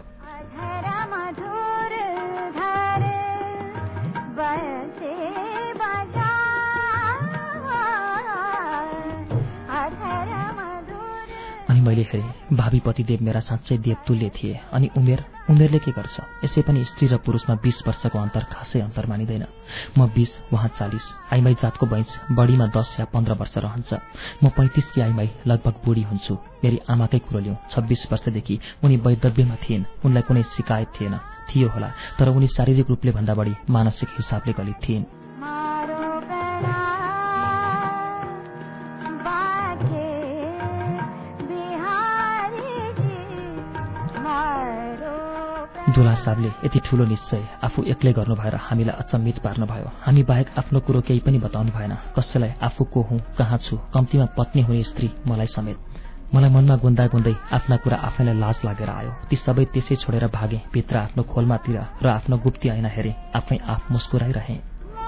मैले हेरेँ भावी पतिदेव मेरा साँच्चै देवतुल्य थिए। अनि उमेरले के गर्छ? यसै पनि स्त्री र पुरुषमा 20 वर्षको अन्तर खासै अन्तर मानिँदैन। म 20, उहाँ 40। आइमाई जातको बैंस बढीमा 10 या 15 वर्ष रहन्छ। म 35 की आइमाई लगभग बुढी हुन्छु। मेरी आमाकै कुरो लिउँ, 26 वर्षदेखि उनी वैधव्यमा थिइन्। उनलाई कुनै शिकायत थियो होला, तर उनी शारीरिक रूपले भन्दा बढी मानसिक हिसाबले गलित थिइन्। दुला साहबले यति ठूलो निश्चय आफू एक्लै गर्नु भएर हामीलाई अचम्मित पार्नुभयो। हामी बाहेक आफ्नो कुरो केही पनि बताउनु भएन। कसैलाई आफू को हुँ, कहाँ छु, कम्तीमा पत्नी हुने स्त्री मलाई समेत। मलाई मनमा गुन्दै आफ्ना कुरा आफैलाई लाज लागेर आयो। ती सबै त्यसै छोडेर भागे। भित्र आफ्नो खोलमातिर र आफ्नो गुप्ती ऐना हेरे, आफै आफ मुस्कुराइरहे।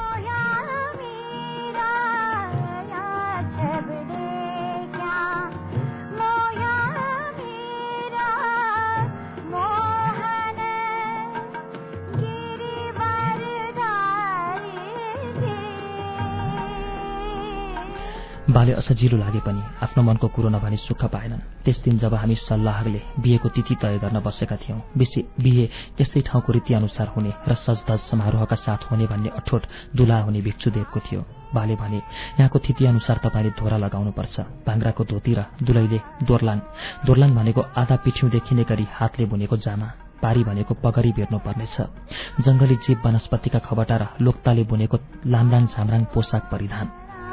बाले असजिलो लागे पनि आफ्नो मनको कुरो नभनी सुख पाएनन्। त्यस दिन जब हामी सल्लाहले बिहेको तिथि तय गर्न बसेका थियौं, बिहे यसै ठाउँको रीति अनुसार हुने र सजधज समारोहका साथ हुने भन्ने अठोट दुला हुने भिक्षुदेवको थियो। बाले भने, यहाँको तिथि अनुसार तपाईले धोरा लगाउनुपर्छ। भाङ्राको धोती र दुलैले दोर्लाङ भनेको आधा पिठ्यौं देखिने गरी हातले बुनेको जामा, पारी भनेको पगरी बेर्नु पर्नेछ। जंगली जीव वनस्पतिका खबटा र लोकताले बुनेको लामराङ झामराङ पोसाक परिधान।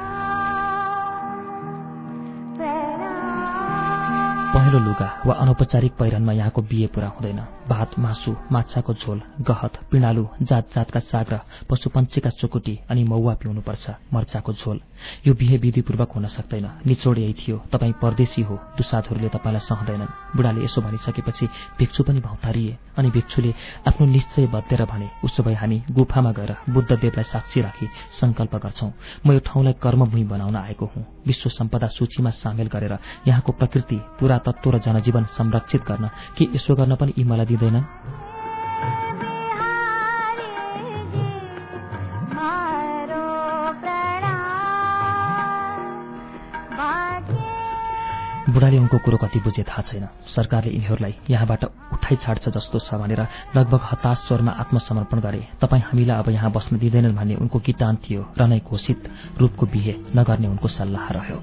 पहेँलो लुगा वा अनौपचारिक पहिरनमा यहाँको बिहे पूरा हुँदैन। भात, मासु, माछाको झोल, गहत, पिँडालु, जात जातका साग र पशुपन्छीका चुकुटी अनि मौवा पिउनुपर्छ, मर्चाको झोल। यो बिहे विधिपूर्वक हुन सक्दैन। निचोड यही थियो, तपाईँ परदेशी हो, दुसाधहरूले तपाईलाई सहँदैनन्। बुढाले यसो भनिसकेपछि भिक्षु पनि भौतारिए। अनि भिक्षुले आफ्नो निश्चय बदलेर भने, उसो भए हामी गुफामा गएर बुद्धदेवलाई साक्षी राखी संकल्प गर्छौं। म यो ठाउँलाई कर्मभूमि बनाउन आएको हुँ। विश्व सम्पदा सूचीमा सामेल गरेर यहाँको प्रकृति, पुरातत्व र जनजीवन संरक्षित गर्न के यसो गर्न पनि यी मलाई दिँदैनन्? बुढाले उनको कुरो कति बुझे थाहा छैन। सरकारले यिनीहरूलाई यहाँबाट उठाइ छाड्छ जस्तो छ भनेर लगभग हताश स्वरमा आत्मसमर्पण गरे। तपाईँ हामीलाई अब यहाँ बस्न दिँदैनन् भन्ने उनको किटान थियो र नै घोषित रूपको बिहे नगर्ने उनको सल्लाह रह्यो।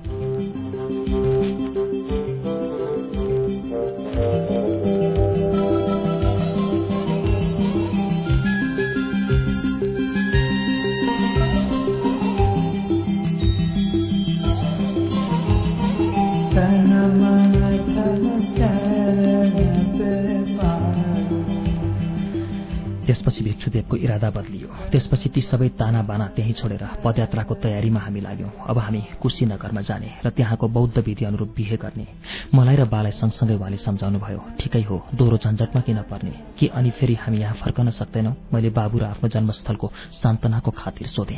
त्यसपछि भिक्षुदेवको इरादा बदलियो। त्यसपछि ती सबै ताना बाना त्यही छोडेर पदयात्राको तयारीमा हामी लाग्यौं। अब हामी कुशीनगरमा जाने र त्यहाँको बौद्ध विधि अनुरूप बिहे गर्ने। मलाई र बालाई सँगसँगै उहाँले सम्झाउनुभयो। ठिकै हो, दोहोरो झन्झटमा किन पर्ने? कि अनि फेरि हामी यहाँ फर्कन सक्दैनौं? मैले बाबु र आफ्नो जन्मस्थलको सान्तनाको खातिर सोधेँ।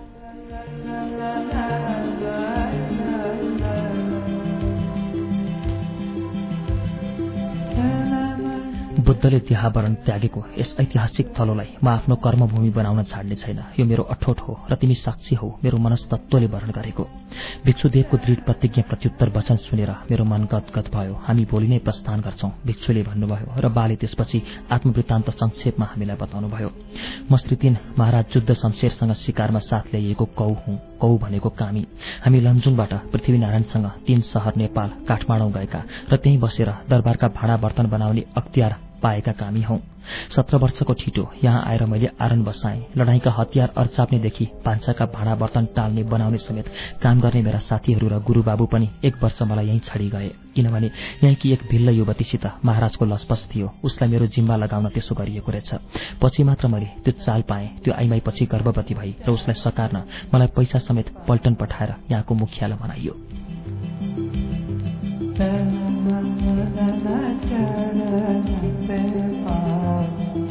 बुद्धले देहावरण त्यागेको यस ऐतिहासिक थलोलाई म आफ्नो कर्मभूमि बनाउन छाड्ने छैन। यो मेरो अठोट हो र तिमी साक्षी हौ मेरो मनस्तत्वले वर्ण गरेको। भिक्षुदेवको दृढ प्रतिज्ञा प्रत्युत्तर वचन सुनेर मेरो मन गदगद भयो। हामी भोलि नै प्रस्थान गर्छौं, भिक्षुले भन्नुभयो र बाले त्यसपछि आत्मवृत्तान्त संक्षेपमा हामीलाई बताउनुभयो। म श्री 3 महाराज जुद्ध शमशेरसँग शिकारमा साथ ल्याइएको कौ हुँ। कौ भनेको कामी। हामी लमजुङबाट पृथ्वीनारायणसँग 3 शहर नेपाल काठमाडौँ गएका र त्यहीँ बसेर दरबारका भाँडा बर्तन बनाउने अख्तियार पाएका कामी हौं। 17 वर्षको ठिटो यहाँ आएर मैले आरण बसाएँ। लडाईँका हतियार अर्चाप्नेदेखि भान्साका भाँडा बर्तन टाल्ने बनाउने समेत काम गर्ने मेरा साथीहरू र गुरुबाबु पनि 1 वर्ष मलाई यहीँ छाडी गए। किनभने यहीँकी एक भिल्ल युवतीसित महाराजको लसपस थियो। उसलाई मेरो जिम्मा लगाउन त्यसो गरिएको रहेछ। पछि मात्र मैले त्यो चाल पाएँ। त्यो आइमाई पछि गर्भवती भई र उसलाई सकार्न मलाई पैसा समेत पल्टन पठाएर यहाँको मुखियालाई बनाइयो।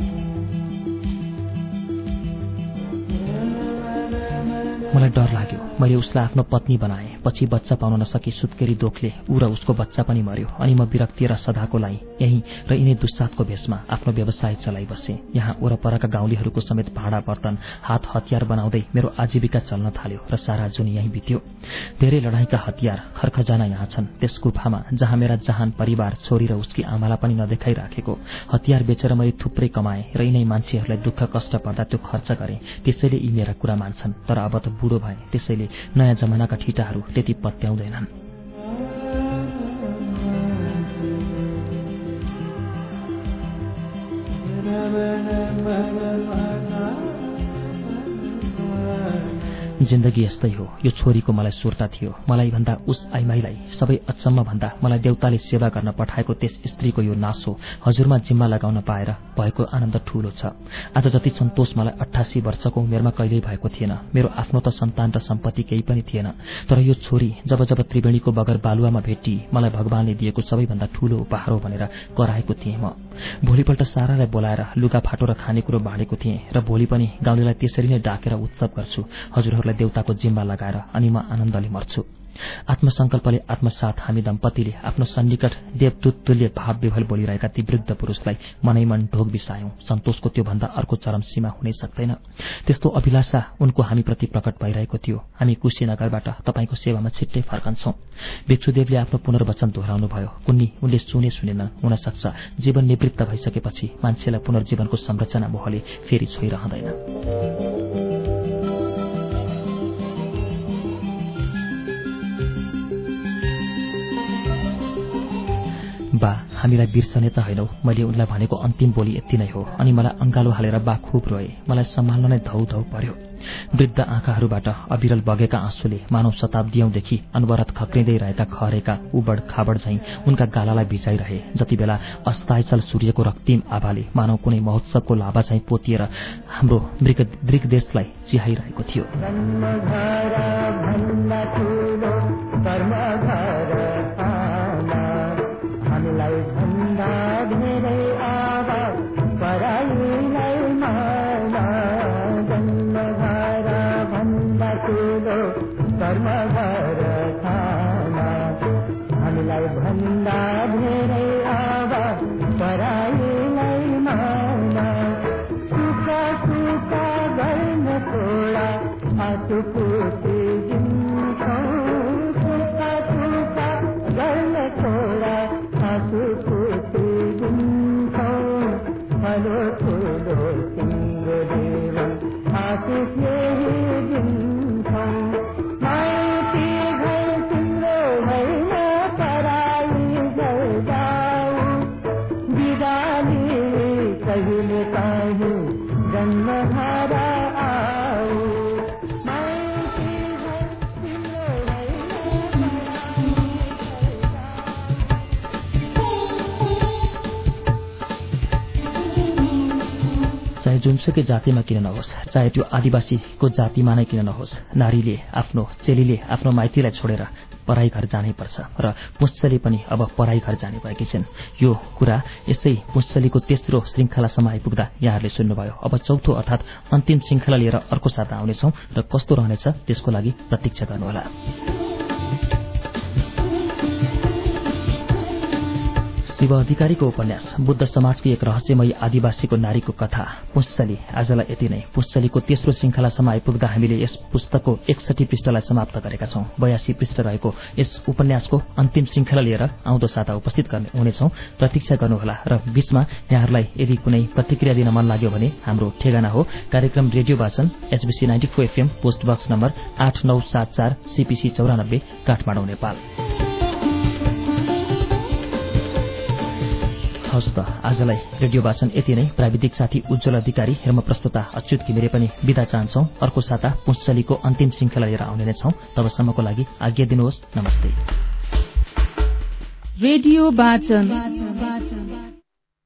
मलाई डर लाग्यो। मैले उसलाई आफ्नो पत्नी बनाएँ। पछि बच्चा पाउन नसकी सुत्केरी दोखले ऊ र उसको बच्चा पनि मर्यो। अनि म विरक्ति र सदाको लागि यही र यिनै दुस्सादको भेषमा आफ्नो व्यवसाय चलाई बसेँ। यहाँ वरपरका गाउँलेहरूको समेत भाँडा बर्तन हात हतियार बनाउँदै मेरो आजीविका चल्न थाल्यो र सारा जुन यही बित्यो। धेरै लडाईँका हतियार खरखजाना यहाँ छन्। त्यस गुफामा जहाँ मेरा जहान परिवार छोरी र उसकी आमालाई पनि नदेखाइराखेको हतियार बेचेर मैले थुप्रै कमाएँ र यिनै मान्छेहरूलाई दुःख कष्ट पर्दा त्यो खर्च गरेँ। त्यसैले यी मेरा कुरा मान्छन्। तर अब त बुढो भए, त्यसैले नयाँ जमानाका ठिटाहरू त्यति पत्याउँदैनन्। जिन्दगी यस्तै हो। यो छोरीको मलाई सुर्ता थियो। मलाई भन्दा उस आइमाईलाई सबै अचम्म भन्दा मलाई देउताले सेवा गर्न पठाएको त्यस स्त्रीको यो नासो हजुरमा जिम्मा लगाउन पाएर भएको आनन्द ठूलो छ। आज जति सन्तोष मलाई 88 वर्षको उमेरमा कहिल्यै भएको थिएन। मेरो आफ्नो त सन्तान र सम्पत्ति केही पनि थिएन। तर यो छोरी जब जब त्रिवेणीको बगर बालुवामा भेटी मलाई भगवानले दिएको सबैभन्दा ठूलो उपहार हो भनेर कराएको थिएँ म। भोलिपल्ट सारालाई बोलाएर लुगा फाटो र खानेकुरो बाँडेको थिएँ र भोलि पनि गाउँलेलाई त्यसरी नै डाकेर उत्सव गर्छु। हजुरहरूलाई देउताको जिम्मा लगाएर अनि म आनन्दले मर्छु। आत्मसंकल्पले आत्मसाथ हामी दम्पतिले आफ्नो सन्निकट देवदूत तुल्य भाव विभल बोलिरहेका ती वृद्ध पुरुषलाई मनैमन ढोग बिसायौं। सन्तोषको त्यो भन्दा अर्को चरम सीमा हुनै सक्दैन। त्यस्तो अभिलाषा उनको हामीप्रति प्रकट भइरहेको थियो। हामी कुशीनगरबाट तपाईको सेवामा छिट्टै फर्कन्छौं। भिक्षुदेवले आफ्नो पुनर्वचन दोहोऱ्याउनु भयो। कुन्नी उनले सुनेनन्। हुन सक्छ जीवन निवृत्त भइसकेपछि मान्छेलाई पुनर्जीवनको संरचना मोहले फेरि छोइरहँदैन। बा हामीलाई बिर्सने त हैनौ। मैले उनलाई भनेको अन्तिम बोली यति नै हो। अनि मलाई अंगालो हालेर बा खुब रोए। मलाई सम्हाल्न नै धौ धौ पर्यो। वृद्ध आँखाहरूबाट अविरल बगेका आँसुले मानव शताब्दीौंदेखि अनवरत खक्रिँदै रहेका खहरेका उबड खाबड झैं उनका गालालाई भिजाइरहे। जति बेला अस्तायचल सूर्यको रक्तिम आभाले मानव कुनै महोत्सवको लाभा झैं पोतिएर हाम्रो दृग्देशलाई चिहाइरहेको थियो। जुनसुकै जातिमा किन नहोस्, चाहे त्यो आदिवासीको जातिमा नै किन नहोस्, नारीले आफ्नो चेलीले आफ्नो माइतीलाई छोडेर पराई घर जानै पर्छ र पुंसली पनि अब पराई घर जाने भएकी छिन्। यो कुरा यसै पुंसलीको तेस्रो श्रृंखलासम्म आइपुग्दा यहाँहरूले सुन्नुभयो। अब चौथो अर्थात् अन्तिम श्रृंखला लिएर अर्को साता आउनेछौं र कस्तो रहनेछ त्यसको लागि प्रतीक्षा गर्नुहोला। शिव अधिकारीको उपन्यास बुद्ध समाजकी एक रहस्यमयी आदिवासीको नारीको कथा पुंसली आजलाई यति नै। पुंसलीको तेस्रो श्रृंखलासम्म आइपुग्दा हामीले यस पुस्तकको 61 पृष्ठलाई समाप्त गरेका छौं। 82 पृष्ठ रहेको यस उपन्यासको अन्तिम श्रृंखला लिएर आउँदो साता उपस्थित हुनेछौं। प्रतीक्षा गर्नुहोला र बीचमा यहाँहरूलाई यदि कुनै प्रतिक्रिया दिन मन लाग्यो भने हाम्रो ठेगाना हो कार्यक्रम रेडियो वाचन HBC 94 FM post box number 8974 CPC 94 Kathmandu Nepal. हवस् त आजलाई रेडियो वाचन यति नै। प्राविधिक साथी उज्जवल अधिकारी र म प्रस्तुता अच्युत घिमिरे पनि बिदा चाहन्छौं। अर्को साता पुंसलीको अन्तिम श्रृंखला लिएर आउने नै छौं। तबसम्मको लागि आज्ञा दिनुहोस्। नमस्ते। रेडियो वाचन